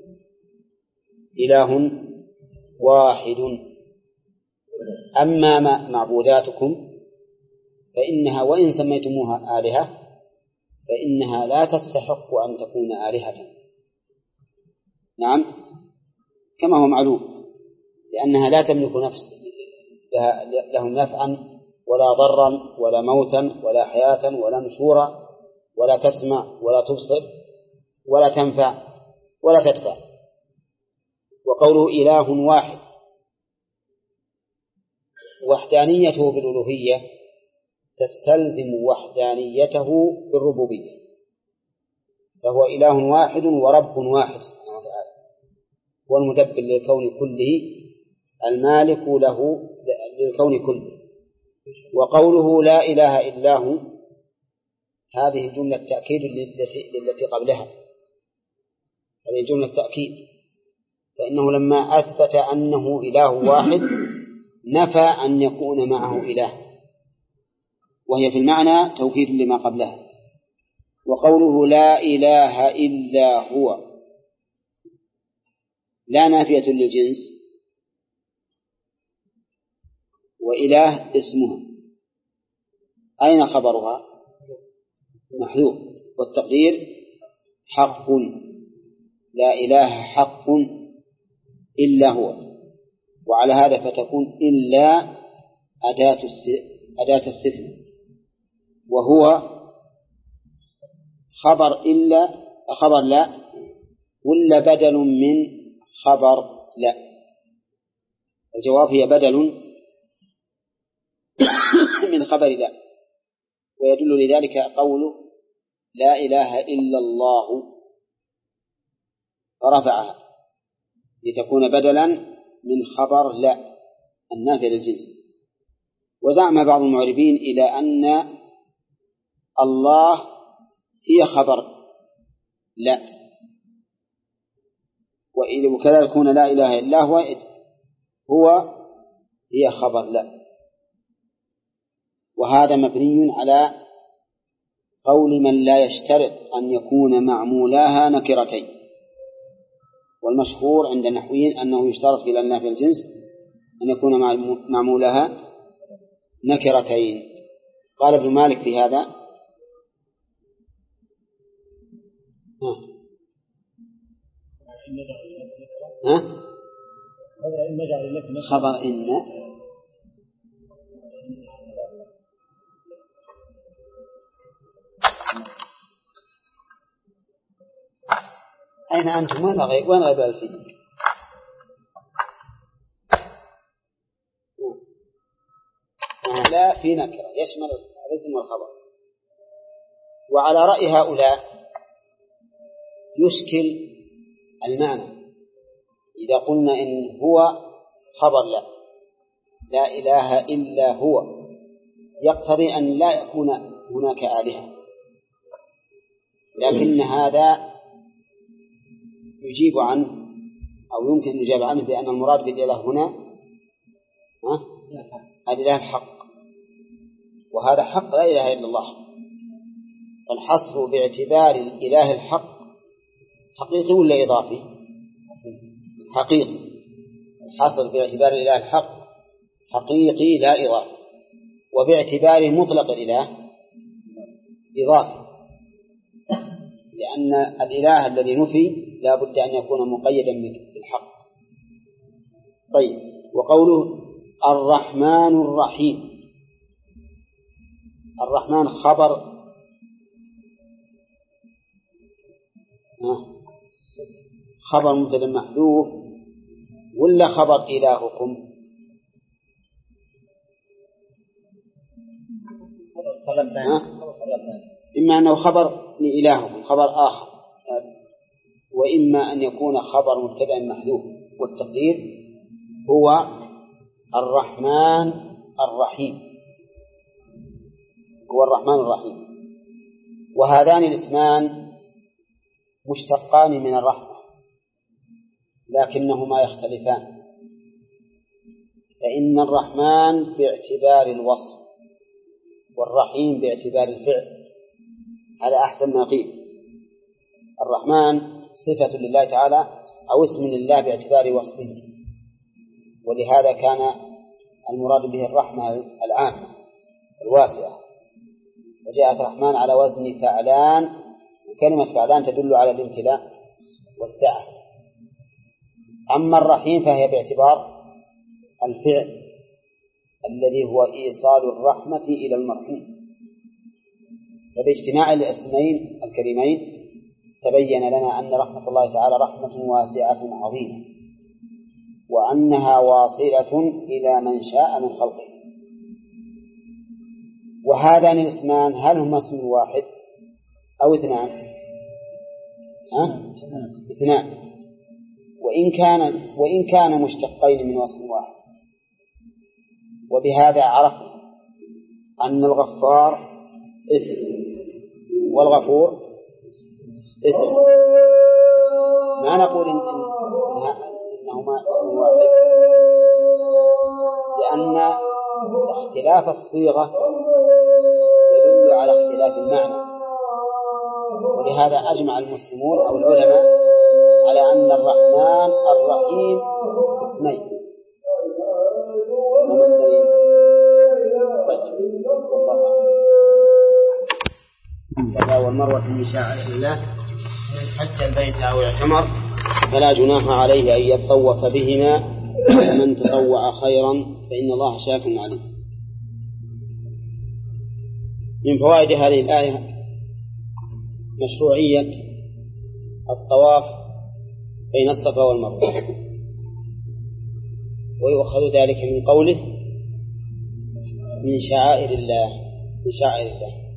إله واحد. أما معبوداتكم فإنها وإن سميتموها آلهة فإنها لا تستحق أن تكون آلهة، نعم كما هو معلوم، لأنها لا تملك نفس لهم نفعا ولا ضرا ولا موتا ولا حياة ولا نشورا، ولا تسمع ولا تبصر ولا تنفع ولا تدفع. وقوله إله واحد وحدانيته بالألوهية تستلزم وحدانيته بالربوبية، فهو إله واحد ورب واحد سبحانه وتعالى، والمدبر للكون كله المالك له للكون كله. وقوله لا إله إلا هو هذه جملة تأكيد للتي قبلها، هذه جملة تأكيد، فإنه لما أثبت أنه إله واحد نفى أن يكون معه إله، وهي في المعنى توكيد لما قبلها. وقوله لا إله إلا هو لا نافية للجنس، وإله اسمها، أين خبرها؟ محذوف، والتقدير حق، لا إله حق إلا هو، وعلى هذا فتكون إلا أداة أداة استثناء، وهو خبر إلا خبر لا ولا بدل من خبر لا؟ الجواب هي بدل من خبر لا، ويدل لذلك قوله لا إله إلا الله فرفعها لتكون بدلا من خبر لا النافية للجنس. وزعم بعض المعربين إلى أن الله هي خبر لا، وكذلك يكون لا إله إلا هو هو هي خبر لا، وهذا مبني على قول من لا يشترط أن يكون معمولاها نكرتين، والمشهور عند النحويين أنه يشترط في النافية الجنس أن يكون معمولها نكرتين. قال ابن مالك في هذا ها ها خبر إن أين أنتم؟ وين غيب وين غيب الفيديو؟ لا في نكرة يشمل الاسم والخبر. وعلى رأي هؤلاء يشكل المعنى إذا قلنا إن هو خبر لا لا إله إلا هو، يقتضي أن لا يكون هناك آلهة، لكن هذا يجيب عنه أو يمكن أن يجاب عنه بأن المراد بالإله هنا الإله الحق، وهذا حق لا إله إلا الله. فالحصر باعتبار الإله الحق حقيقي ولا إضافي؟ حقيقي. الحصر باعتبار الإله الحق حقيقي لا إضافي، وباعتبار مطلق الإله إضافي، لأن الإله الذي نفي لا بد أن يكون مقيدا بالحق. طيب، وقوله الرحمن الرحيم، الرحمن خبر خبر مبتدأ محذوف ولا خبر إلهكم؟ إما أنه خبر لإلهكم خبر آخر، وإما أن يكون خبر مبتدأ محذوف، والتقدير هو الرحمن الرحيم. هو الرحمن الرحيم. وهذان الاسمان مشتقان من الرحمة لكنهما يختلفان، فإن الرحمن باعتبار الوصف والرحيم باعتبار الفعل، هذا أحسن ما قيل. الرحمن صفة لله تعالى أو اسم لله باعتبار وصفه، ولهذا كان المراد به الرحمة العامة الواسعة، وجاءت الرحمن على وزن فعلان، وكلمة فعلان تدل على الامتلاء والسعة. أما الرحيم فهي باعتبار الفعل الذي هو إيصال الرحمة إلى المرحوم. وباجتماع الاسمين الكريمين تبين لنا أن رحمة الله تعالى رحمة واسعة عظيمة، وأنها واصلة إلى من شاء من خلقه. وهذان الاسمان هل هما اسم واحد أو اثنان؟ ها؟ اثنان، وإن كان وإن كان مشتقين من وصف واحد. وبهذا عرفنا أن الغفار اسم والغفور اسم، ما نقول إن إنهما اسم واحد، لأن اختلاف الصيغة يدل على اختلاف المعنى. ولهذا أجمع المسلمون أو العلماء على أن الرحمن الرحيم اسمين ومسلمين. الصفا والمروة من شعائر الله، من حج البيت أو اعتمر فلا جناح عليه أن يطوف بهما، ومن تطوع خيرا فإن الله شاكر عليم. من فوائد هذه الآية مشروعية الطواف بين الصفا والمروة، ويؤخذ ذلك من قوله من شعائر الله من شعائر الله.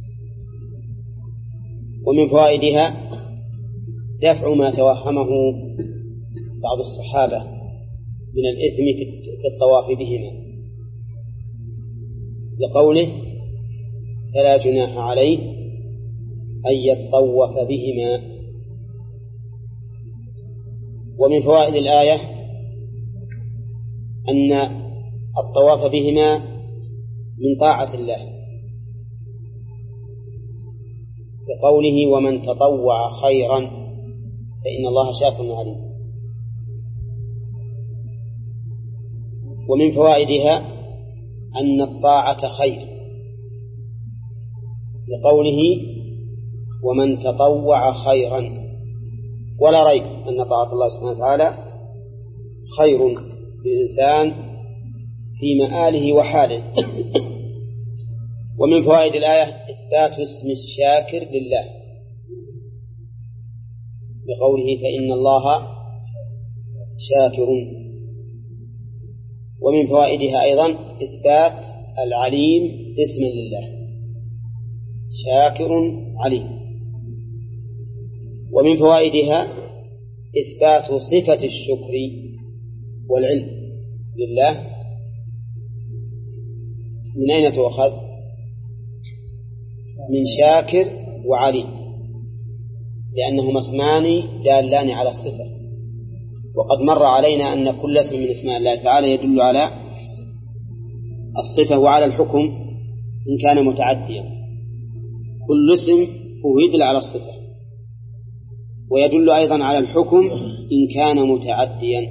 ومن فوائدها دفع ما توهمه بعض الصحابة من الإثم في الطواف بهما، لقوله فلا جناح عليه أن يطوف بهما. ومن فوائد الآية أن الطواف بهما من طاعة الله، بقوله ومن تطوع خيرا فإن الله شاكر عليم. ومن فوائدها أن الطاعة خير، بقوله ومن تطوع خيرا، ولا ريب أن طاعة الله سبحانه وتعالى خير للإنسان في مآله وحاله. ومن فوائد الآية إثبات اسم الشاكر لله، بقوله فإن الله شاكر. ومن فوائدها أيضا إثبات العليم اسما لله، شاكر عليم. ومن فوائدها إثبات صفة الشكر والعلم لله. من أين تؤخذ؟ من شاكر وعليم، لأنهما اسمان دالان على الصفة. وقد مر علينا أن كل اسم من اسماء الله تعالى يدل على الصفة وعلى الحكم إن كان متعديا. كل اسم هو يدل على الصفة، ويدل أيضا على الحكم إن كان متعديا.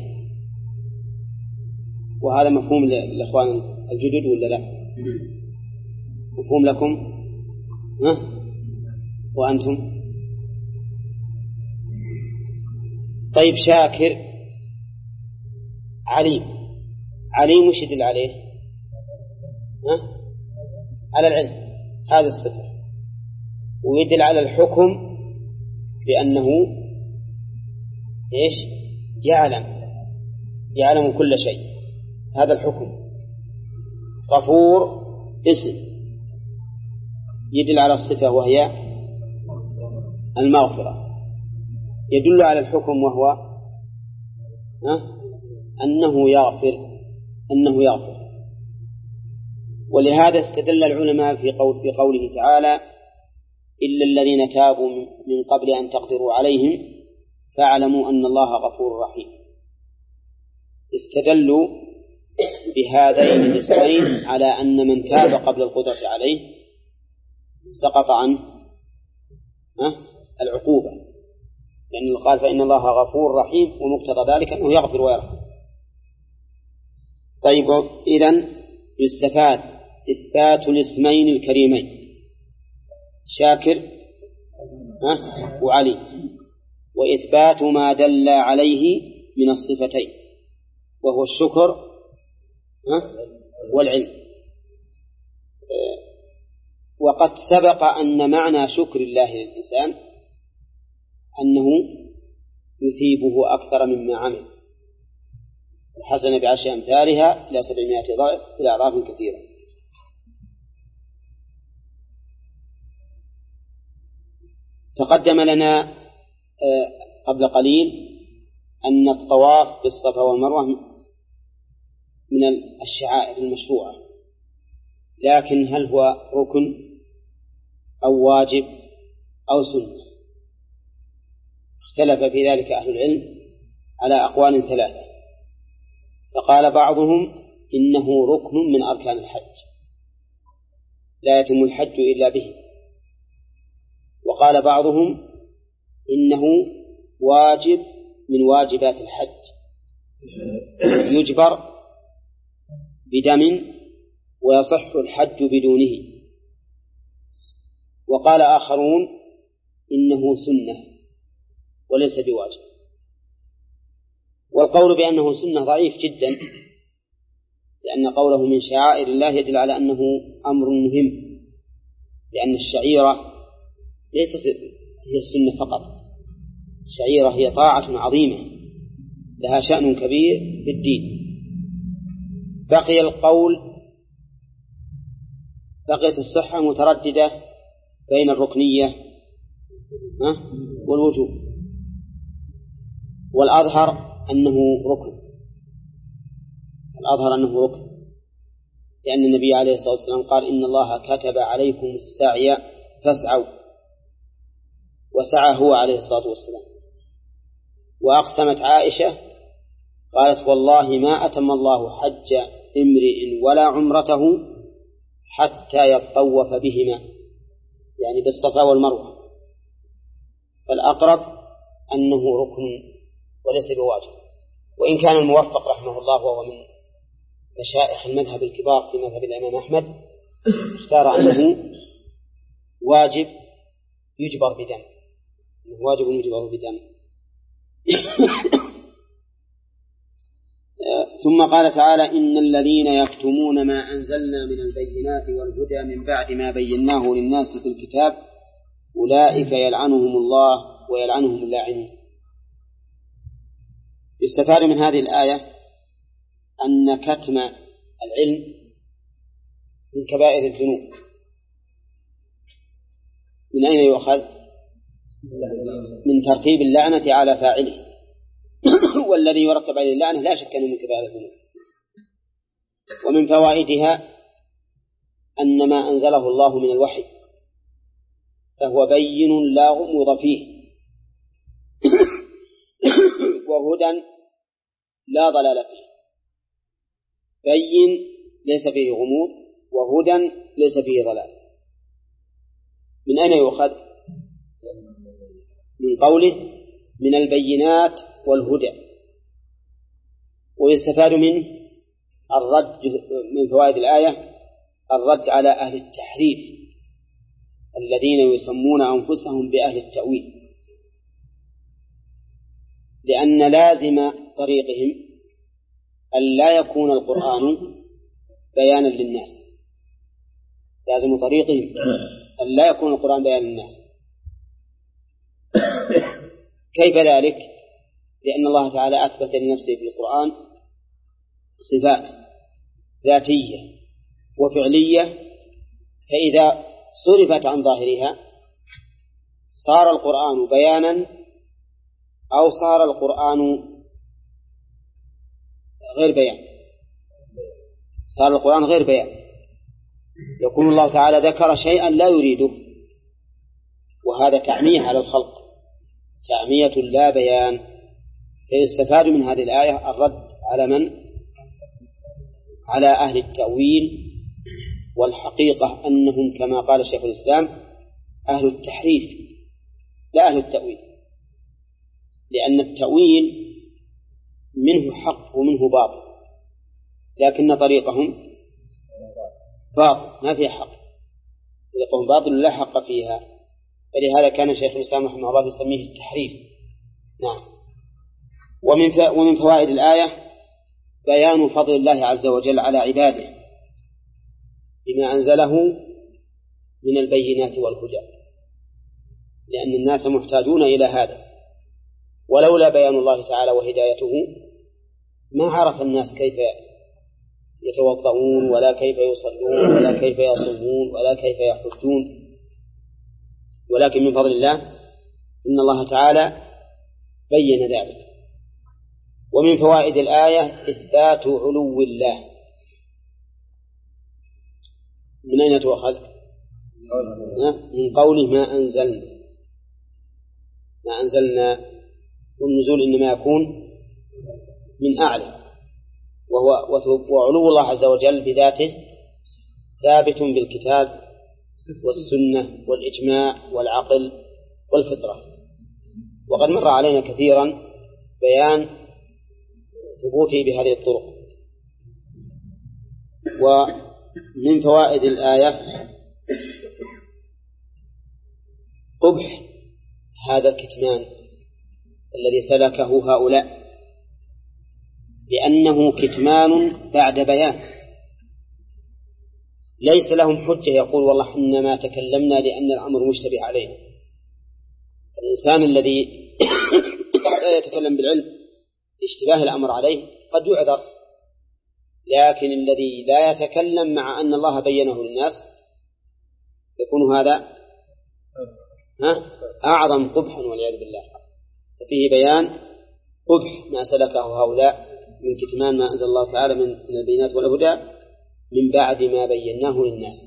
وهذا مفهوم للإخوان الجدد ولا لا؟ مفهوم لكم؟ ها؟ وأنتم؟ طيب، شاكر عليم. عليم وش يدل عليه؟ ها؟ على العلم، هذه الصفة. ويدل على الحكم بأنه إيش؟ يعلم يعلم كل شيء، هذا الحكم. غفور اسم يدل على الصفة وهي المغفرة، يدل على الحكم وهو ها؟ أنه يغفر أنه يغفر ولهذا استدل العلماء في قول في قوله تعالى إلا الذين تابوا من قبل أن تقدروا عليهم فاعلموا أن الله غفور رحيم. استدلوا بهذين الاسمين على أن من تاب قبل القدرة عليه سقط عنه العقوبة، لأنه يعني قال فإن الله غفور رحيم، ومقتضى ذلك أنه يغفر ويرحم. طيب، إذن يستفاد إثبات الاسمين الكريمين شاكر وعلي، وإثبات ما دل عليه من الصفتين وهو الشكر والعلم. وقد سبق أن معنى شكر الله للإنسان أنه يثيبه أكثر مما عمل، الحسنة بعشر أمثالها إلى سبعمائة ضعف إلى أضعاف كثيرة. تقدم لنا قبل قليل أن الطواف بالصفا والمروة من الشعائر المشروعة، لكن هل هو ركن أو واجب أو سنة؟ اختلف في ذلك أهل العلم على أقوال ثلاثة. فقال بعضهم إنه ركن من أركان الحج لا يتم الحج إلا به، وقال بعضهم إنه واجب من واجبات الحج يجبر بدم ويصح الحج بدونه. وقال آخرون إنه سنة وليس بواجب. والقول بأنه سنة ضعيف جدا، لأن قوله من شعائر الله يدل على أنه أمر مهم، لأن الشعيرة ليست هي السنة فقط، الشعيرة هي طاعة عظيمة لها شأن كبير في الدين. بقي القول بقيت الصحة مترددة بين الركنية والوجوب، والأظهر أنه ركن الأظهر أنه ركن لأن النبي عليه الصلاة والسلام قال إن الله كتب عليكم السعي فاسعوا، وسعى هو عليه الصلاة والسلام. وأقسمت عائشة قالت والله ما أتم الله حج امرئ ولا عمرته حتى يطوف بهما، يعني بالصفا والمروة. فالأقرب أنه ركن وليس بواجب، وإن كان الموفق رحمه الله وهو من مشائخ المذهب الكبار في مذهب الإمام أحمد اختار أنه واجب يجبر بدم، واجب يجبر بدم. ثم قال تعالى إن الذين يكتمون ما أنزلنا من البينات والهدى من بعد ما بيناه للناس في الكتاب أولئك يلعنهم الله ويلعنهم اللاعنون. يستفاد من هذه الآية أن كتم العلم من كبائر الذنوب. من أين يؤخذ؟ من ترتيب اللعنة على فاعله، والذي يرتب عليه اللعنة لا شك أنه من كبائر الذنوب. ومن فوائدها أن ما أنزله الله من الوحي فهو بين لا غموض فيه وهدى لا ضلال فيه. بين ليس فيه غموض، وهدى ليس فيه ضلال. من أين يؤخذ؟ من قوله من البينات والهدى. ويستفاد منه الرد من فوائد الآية الرد على أهل التحريف الذين يسمون أنفسهم بأهل التأويل، لأن لازم طريقهم أن لا يكون القرآن بيانا للناس. لازم طريقهم أن لا يكون القرآن بيانا للناس. كيف ذلك؟ لأن الله تعالى أثبت لنفسه في القرآن صفات ذاتية وفعلية، فإذا صرفت عن ظاهرها صار القرآن بيانا أو صار القرآن غير بيان. صار القرآن غير بيان، يكون الله تعالى ذكر شيئا لا يريده، وهذا تعمية على الخلق، تعمية لا بيان. فيستفاد من هذه الآية الرد على من؟ على أهل التأويل، والحقيقة أنهم كما قال شيخ الإسلام أهل التحريف لا أهل التأويل، لأن التأويل منه حق ومنه باطل، لكن طريقهم باطل ما فيها حق، طريقهم باطل لا حق فيها، فلهذا كان شيخ الإسلام رحمه الله يسميه التحريف. نعم. ومن ومن فوائد الآية بيان فضل الله عز وجل على عباده بما أنزله من البينات والهدى، لأن الناس محتاجون إلى هذا، ولولا بيان الله تعالى وهدايته ما عرف الناس كيف يتوضؤون ولا كيف يصلون ولا كيف يصومون ولا كيف يحجون، ولكن من فضل الله إن الله تعالى بين ذلك. ومن فوائد الآية إثبات علو الله. من أين تؤخذ؟ من قوله ما أنزلنا، ما أنزلنا، والنزول إنما يكون من أعلى، وهو وعلو الله عز وجل بذاته ثابت بالكتاب والسنة والإجماع والعقل والفطرة، وقد مر علينا كثيرا بيان ثبوته بهذه الطرق. ومن فوائد الآية قبح هذا الكتمان الذي سلكه هؤلاء، لأنه كتمان بعد بيان، ليس لهم حجة يقول والله إنما تكلمنا لأن الأمر مشتبه علينا. الإنسان الذي لا يتكلم بالعلم اشتباه الأمر عليه قد يعذر، لكن الذي لا يتكلم مع أن الله بينه للناس يكون هذا ها أعظم قبحا والعياذ بالله. ففيه بيان قبح ما سلكه هؤلاء من كتمان ما أنزل الله تعالى من البينات والهدى من بعد ما بيناه للناس.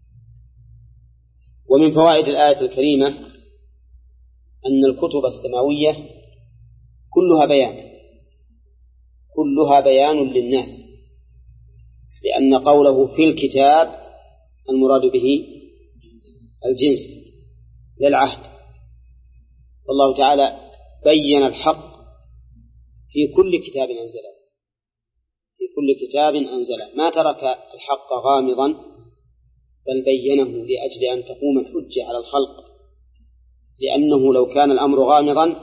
ومن فوائد الآية الكريمة أن الكتب السماوية كلها بيان، كلها بيان للناس، لأن قوله في الكتاب المراد به الجنس للعهد، والله تعالى بين الحق في كل كتاب أنزله، في كل كتاب أنزله، ما ترك الحق غامضا بل بينه لأجل أن تقوم الحجة على الخلق، لأنه لو كان الأمر غامضا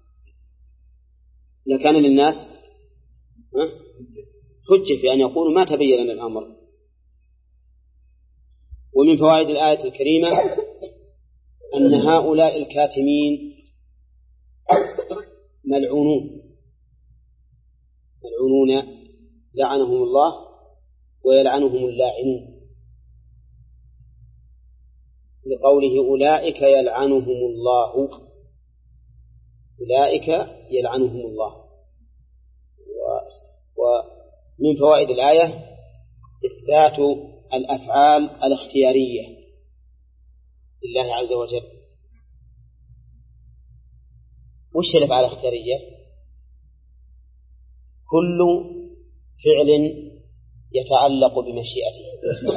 لكان للناس حجة في أن يقولوا ما تبين لنا الأمر. ومن فوائد الآية الكريمة أن هؤلاء الكاتمين ملعونون، ملعونون لعنهم الله ويلعنهم اللاعنون، لقوله أولئك يلعنهم الله، أولئك يلعنهم الله. ومن فوائد الآية إثبات الأفعال الاختيارية لله عز وجل. وش الأفعال الاختيارية؟ كل فعل يتعلق بمشيئته،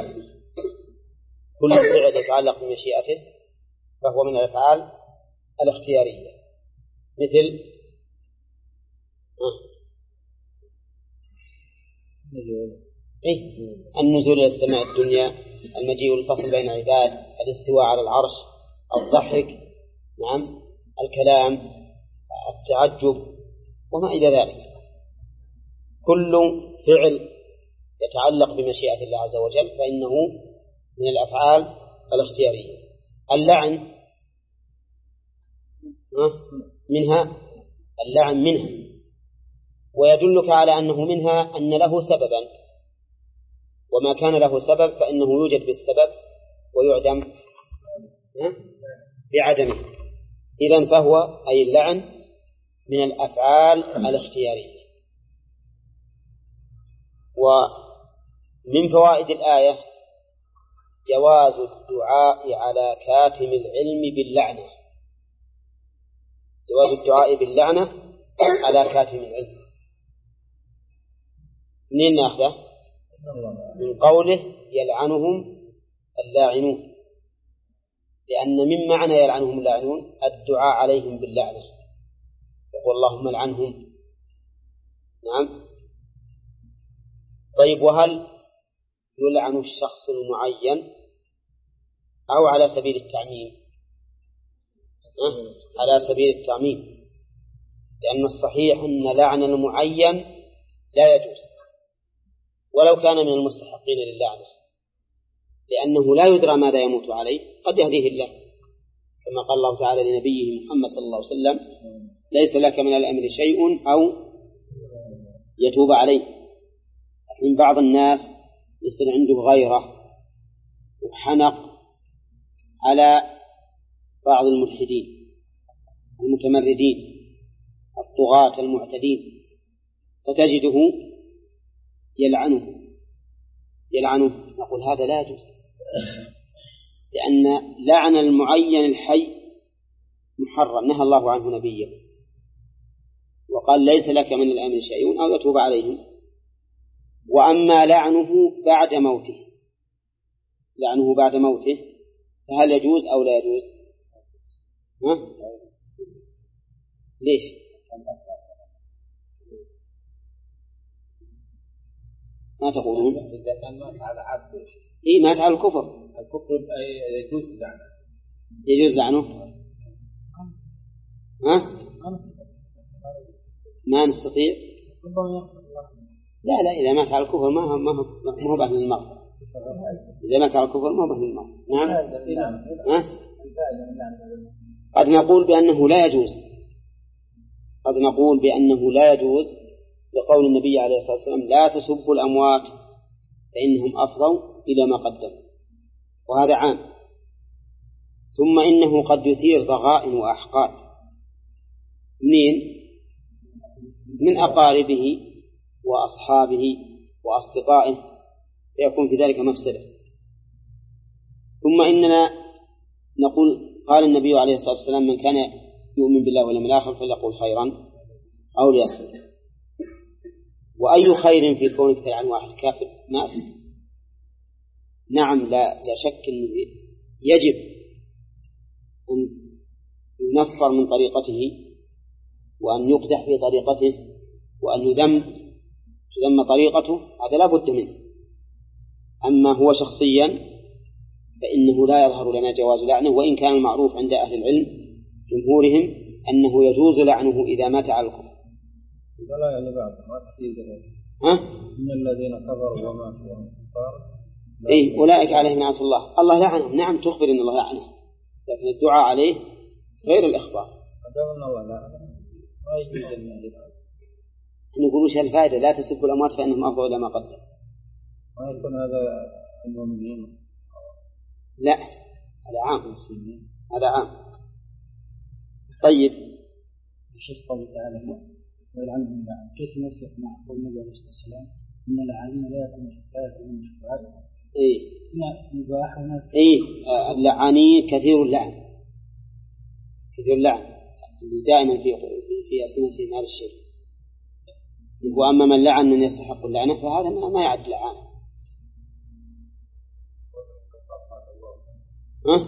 كل فعل يتعلق بمشيئته فهو من الأفعال الاختيارية، مثل آه. إيه؟ النزول إلى السماء الدنيا، المجيء والفصل بين عباد، الاستواء على العرش، الضحك، نعم، الكلام، التعجب وما إلى ذلك. كل فعل يتعلق بمشيئة الله عز وجل فإنه من الأفعال الاختيارية. اللعن منها، اللعن منها، ويدلك على أنه منها أن له سببا، وما كان له سبب فإنه يوجد بالسبب ويعدم بعدمه. إذن فهو أي اللعن من الأفعال الاختيارية. ومن فوائد الآية جواز الدعاء على كاتم العلم باللعنة. جواز الدعاء باللعنة على كاتم العلم منين ناخذه؟ من قوله يلعنهم اللاعنون، لأن من معنى يلعنهم اللاعنون الدعاء عليهم باللعنة، يقول اللهم لعنهم. نعم. طيب وهل يلعن الشخص المعين أو على سبيل التعميم؟ أه؟ على سبيل التعميم، لأن الصحيح أن لعن المعين لا يجوز ولو كان من المستحقين للعنة، لأنه لا يدرى ماذا يموت عليه، قد يهديه الله، كما قال الله تعالى لنبيه محمد صلى الله عليه وسلم ليس لك من الأمر شيء أو يتوب عليه. لكن بعض الناس يصير عنده غيرة وحنق على بعض الملحدين المتمردين الطغاة المعتدين، فتجده يلعنه يلعنه نقول هذا لا يجوز، لأن لعن المعين الحي محرم، نهى الله عنه نبيه وقال ليس لك من الأمر شيء أو يتوب عليهم. وأما لعنه بعد موته لعنه بعد موته فهل يجوز أو لا يجوز؟ ها؟ ليش؟ ما تقولون؟ إذا كان مات على عبد إيه مات على الكفر الكفر يجوز لعنه يجوز لعنه. ها؟ ما نستطيع. لا لا إذا مات على الكفر ما هو ما هو ما هو بأهل المغفرة. إذا مات على الكفر ما هو بأهل المغفرة. نعم. ها؟ قد نقول بأنه لا يجوز قد نقول بأنه لا يجوز لقول النبي عليه الصلاة والسلام لا تسبوا الأموات فإنهم أفضوا إلى ما قدموا، وهذا عام. ثم إنه قد يثير ضغائن وأحقاد منين؟ من أقاربه وأصحابه وأصدقائه، فيكون في ذلك مفسدة. ثم إننا نقول قال النبي عليه الصلاة والسلام من كان يؤمن بالله واليوم الآخر فليقول خيرا أو ليصمت. وأي خير في كونك تلعن واحد كافر مات؟ نعم لا لا شك أنه يجب أن ينفر من طريقته وأن يقدح في طريقته وأن يذم تذم طريقته، هذا لا بد منه. أما هو شخصيا فإنه لا يظهر لنا جواز لعنه، وإن كان المعروف عند أهل العلم جمهورهم أنه يجوز لعنه إذا مات على الكفر. لا يعني بعد ما تحديد ها؟ من الذين كفروا وماتوا وهم كفار إيه أولئك عليهم لعنة الله. الله لعنهم، نعم تخبر أن الله لعنه، لكن الدعاء عليه غير الإخبار. أدام الله لعنه ما يجوز المهدي. نقول وش الفائدة؟ لا تسبوا الأموات فإنهم أفضوا إلى ما قدم. ما يكون هذا المؤمنين؟ لا هذا عام هذا عام. طيب الشيخ قوله تعالى ويلعنهم بعد، كيف نوفق مع قول النبي عليه الصلاة والسلام إن العالمين لا يكونون لا يكونون شفعاء؟ إيه مباح هناك. إيه اللعانين كثير اللعن كثير اللعن اللي دائما في في أسنتهم هذا الشيء. وأما من لعن من يستحق اللعنة فهذا ما, ما يعد لعان. ها؟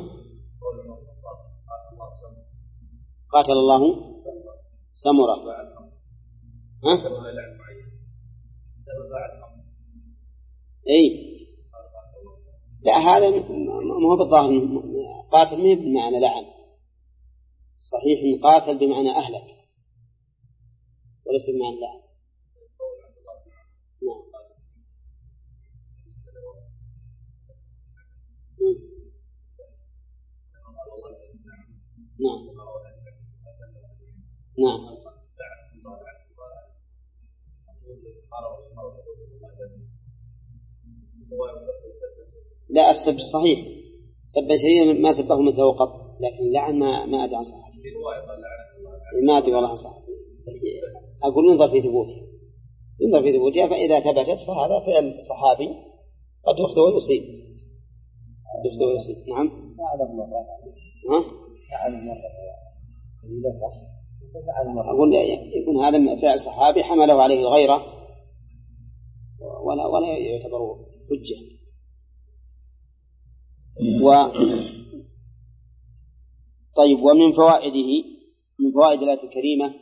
قاتل الله سمرة. ها؟ إيه لا هذا ما هو بالظاهر قاتل منه بمعنى لعن، صحيح قاتل بمعنى أهلك وليس بمعنى لعن. نعم نعم نعم لا السب صحيح، سب شيئا ما سبه مثله قط، لكن لعن ما ما أدري عن صحته، ما أدري والله عن صحته. أقول ينظر في ثبوته ينظر في ثبوتها، فإذا ثبتت فهذا فعل صحابي قد يخطئ ويصيب. دكتور يوسف. نعم. فعل مرة. ها؟ فعل مرة. إذا صح. فعل مرة. أقول يكون هذا فعل صحابي حمله عليه الغيرة ولا ولا يعتبر حجة. و طيب، ومن فوائده من فوائد الآية الكريمة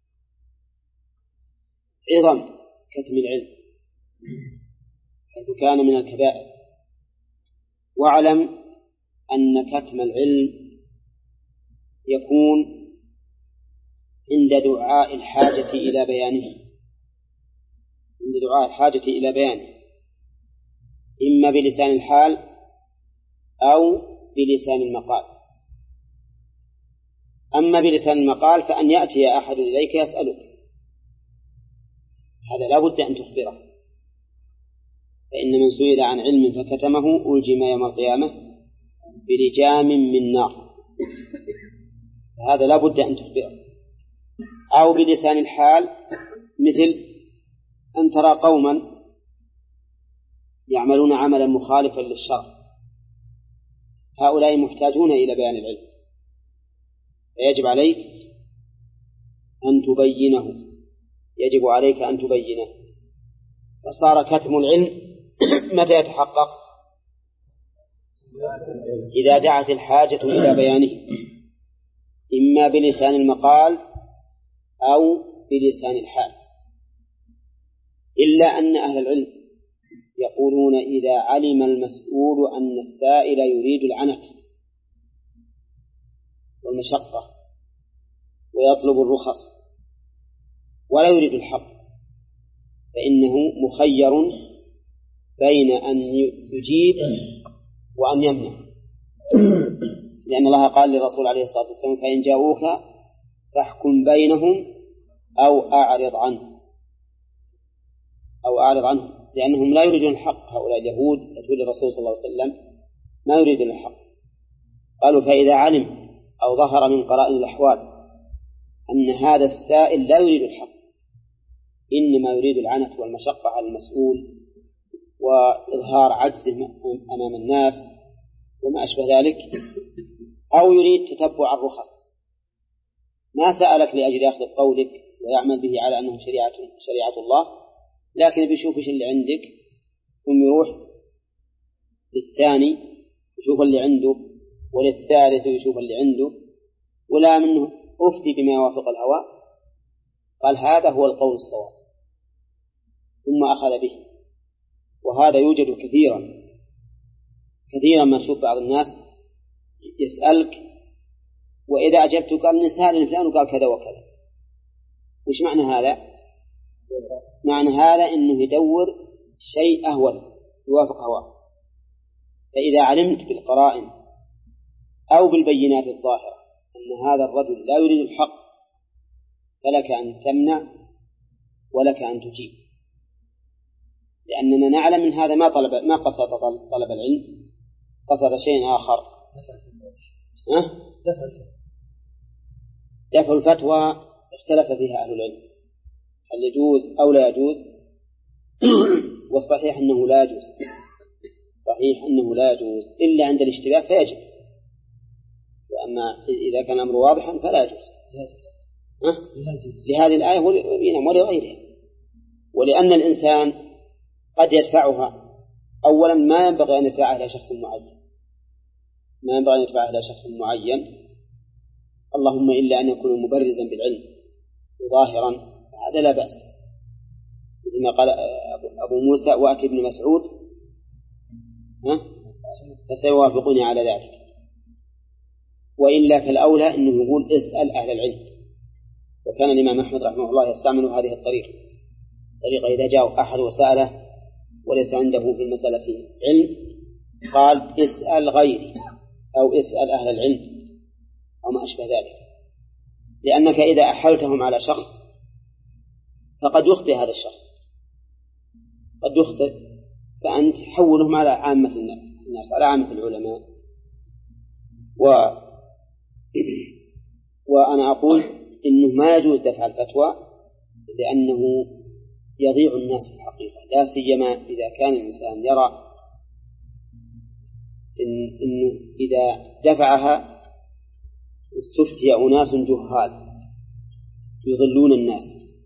عظم كتم العلم حيث كان من الكبائر. واعلم أن كتم العلم يكون عند دعاء الحاجة إلى بيانه عند دعاء الحاجة إلى بيانه إما بلسان الحال أو بلسان المقال. أما بلسان المقال فأن يأتي أحد إليك يسألك، هذا لا بد أن تخبره، فإن من سئل عن علم فكتمه ألجم يوم القيامة بلجام من نار، هذا لا بد أن تخبره. أو بلسان الحال مثل أن ترى قوما يعملون عملا مخالفا للشرع، هؤلاء محتاجون إلى بيان العلم، فيجب عليك أن تبينه يجب عليك أن تبينه. فصار كتم العلم متى يتحقق؟ إذا دعت الحاجة إلى بيانه إما بلسان المقال أو بلسان الحال. إلا أن أهل العلم يقولون إذا علم المسؤول أن السائل يريد العنت والمشقة ويطلب الرخص ولا يريد الحق فإنه مخير بين أن يجيب وأن يمنع، لأن الله قال للرسول عليه الصلاة والسلام فإن جاءوك فاحكم بينهم أو أعرض عنه أو أعرض عنه لأنهم لا يريدون الحق. هؤلاء اليهود يقول الرسول صلى الله عليه وسلم ما يريدون الحق. قالوا فإذا علم أو ظهر من قرائن الأحوال أن هذا السائل لا يريد الحق إنما يريد العنت والمشقة على المسؤول وإظهار عجزه أمام الناس وما أشبه ذلك، أو يريد تتبع الرخص، ما سألك لأجل أخذ قولك ويعمل به على أنه شريعة, شريعة الله، لكن بيشوف إيش اللي عندك ثم يروح للثاني يشوف اللي عنده وللثالث يشوف اللي عنده ولا منه أفتي بما يوافق الهوى، قال هذا هو القول الصواب ثم أخذ به. وهذا يوجد كثيرا كثيرا ما تشوف بعض الناس يسألك وإذا أجبت قال نسأل فلان وقال كذا وكذا. وش معنى هذا؟ معنى هذا إنه يدور شيء أهول يوافق هواه. فإذا علمت بالقرائن أو بالبينات الظاهرة أن هذا الرجل لا يريد الحق فلك أن تمنع ولك أن تجيب، لأننا نعلم من هذا ما طلب ما قصد طلب العلم، قصد شيء آخر. أه؟ دفع الفتوى اختلف فيها أهل العلم هل يجوز أو لا يجوز، والصحيح أنه لا يجوز، صحيح أنه لا يجوز إلا عند الاشتباه فيجب، وأما إذا كان الأمر واضحا فلا يجوز. أه؟ لهذه الآية ولغيرها، ولأن الإنسان قد يدفعها. أولا ما ينبغي أن يدفعها إلى شخص معين ما ينبغي أن يدفعها إلى شخص معين اللهم إلا أن يكون مبرزا بالعلم وظاهرا، هذا لا بأس، مثل ما قال أبو موسى وأتي ابن مسعود فسيوافقني على ذلك. وإلا فالأولى أنه يقول اسأل أهل العلم، وكان الإمام أحمد رحمه الله يستعمل هذه الطريقة طريقة إذا جاء أحد وسأله وليس عنده في المسألة علم قال اسأل غيري أو اسأل أهل العلم أو ما أشبه ذلك، لأنك إذا أحلتهم على شخص فقد يخطئ هذا الشخص قد يخطئ فأنت حولهم على عامة الناس على عامة العلماء. و... وأنا أقول إنه ما يجوز دفع الفتوى لأنه يضيع الناس في الحقيقة، لا سيما إذا كان الإنسان يرى إن, إن إذا دفعها استفتي أناس جهال يضلون الناس،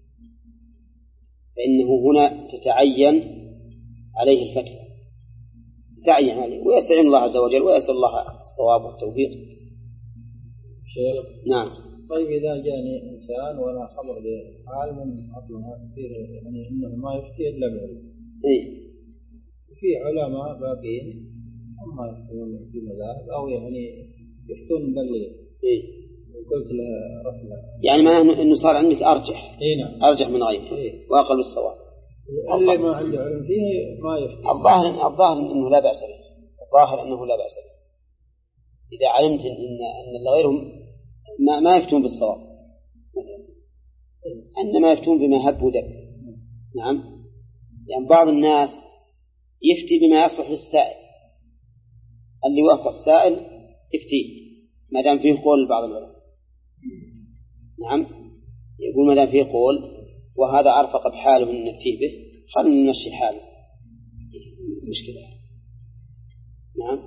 فإنه هنا تتعين عليه الفتوى، تتعين عليه ويستعين الله عز وجل ويسأل الله الصواب والتوفيق. شيخ نعم. طيب إذا جاني إنسان ولا خبر لعالم أصلها كثير يعني إنه ما يفتي إلا بعلم، إيه؟ في علماء باقين هم يفتون في مذاهب أو يعني يفتون بلي، إيه؟ قلت له رفض يعني ما إنه صار عندك أرجح، إيه نعم. أرجح من غيره، إيه؟ وأقل الصواب. اللي ما عنده علم فيه ما يفتي. الظاهر الظاهر إنه لا بأس به، الظاهر إنه لا بأس به إذا علمت إن أن غيرهم ما ما يفتون بالصواب، إنما يفتون بما هب ودب. نعم. يعني بعض الناس يفتي بما يصلح للسائل، اللي وافق السائل يفتيه ما دام فيه قول بعض العلماء. نعم. يقول ما دام فيه قول وهذا أرفق بحاله من نفتيه به خلنا نمشي حاله، مشكلة. نعم.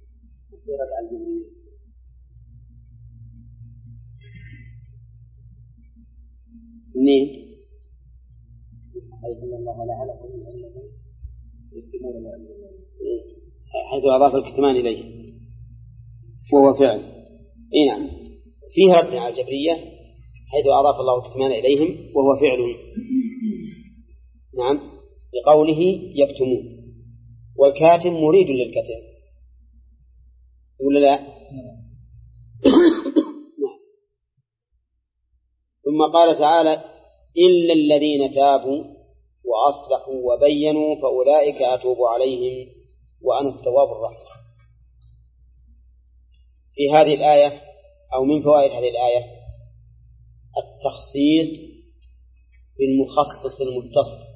منين؟ حيث الله لا على كل أنهم يكتمون ما أنزل الله، حيث أضاف الكتمان إليه وهو فعل. إيه نعم. فيه رد على الجبرية حيث أضاف الله الكتمان إليهم وهو فعل. نعم. بقوله يكتمون، والكاتم مريد للكتم ولا لا؟ ثم قال تعالى إلا الذين تابوا وأصلحوا وبينوا فأولئك أتوب عليهم وأنا التواب الرحيم. في هذه الآية أو من فوائد هذه الآية التخصيص بالمخصص المتصل.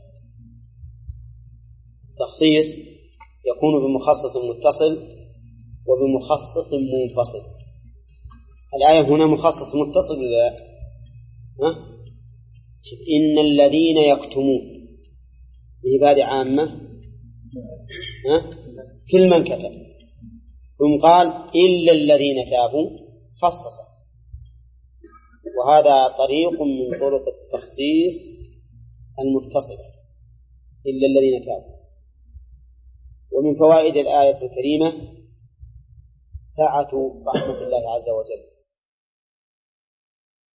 التخصيص يكون بمخصص متصل وبمخصص منفصل. الآية هنا مخصص متصل ولا ها؟ إن الذين يكتمون بعبادة عامة، ها؟ كل من كتب، ثم قال إلا الذين تابوا خصص، وهذا طريق من طرق التخصيص المتصل إلا الذين تابوا. ومن فوائد الآية الكريمة سعة رحمة الله عز وجل،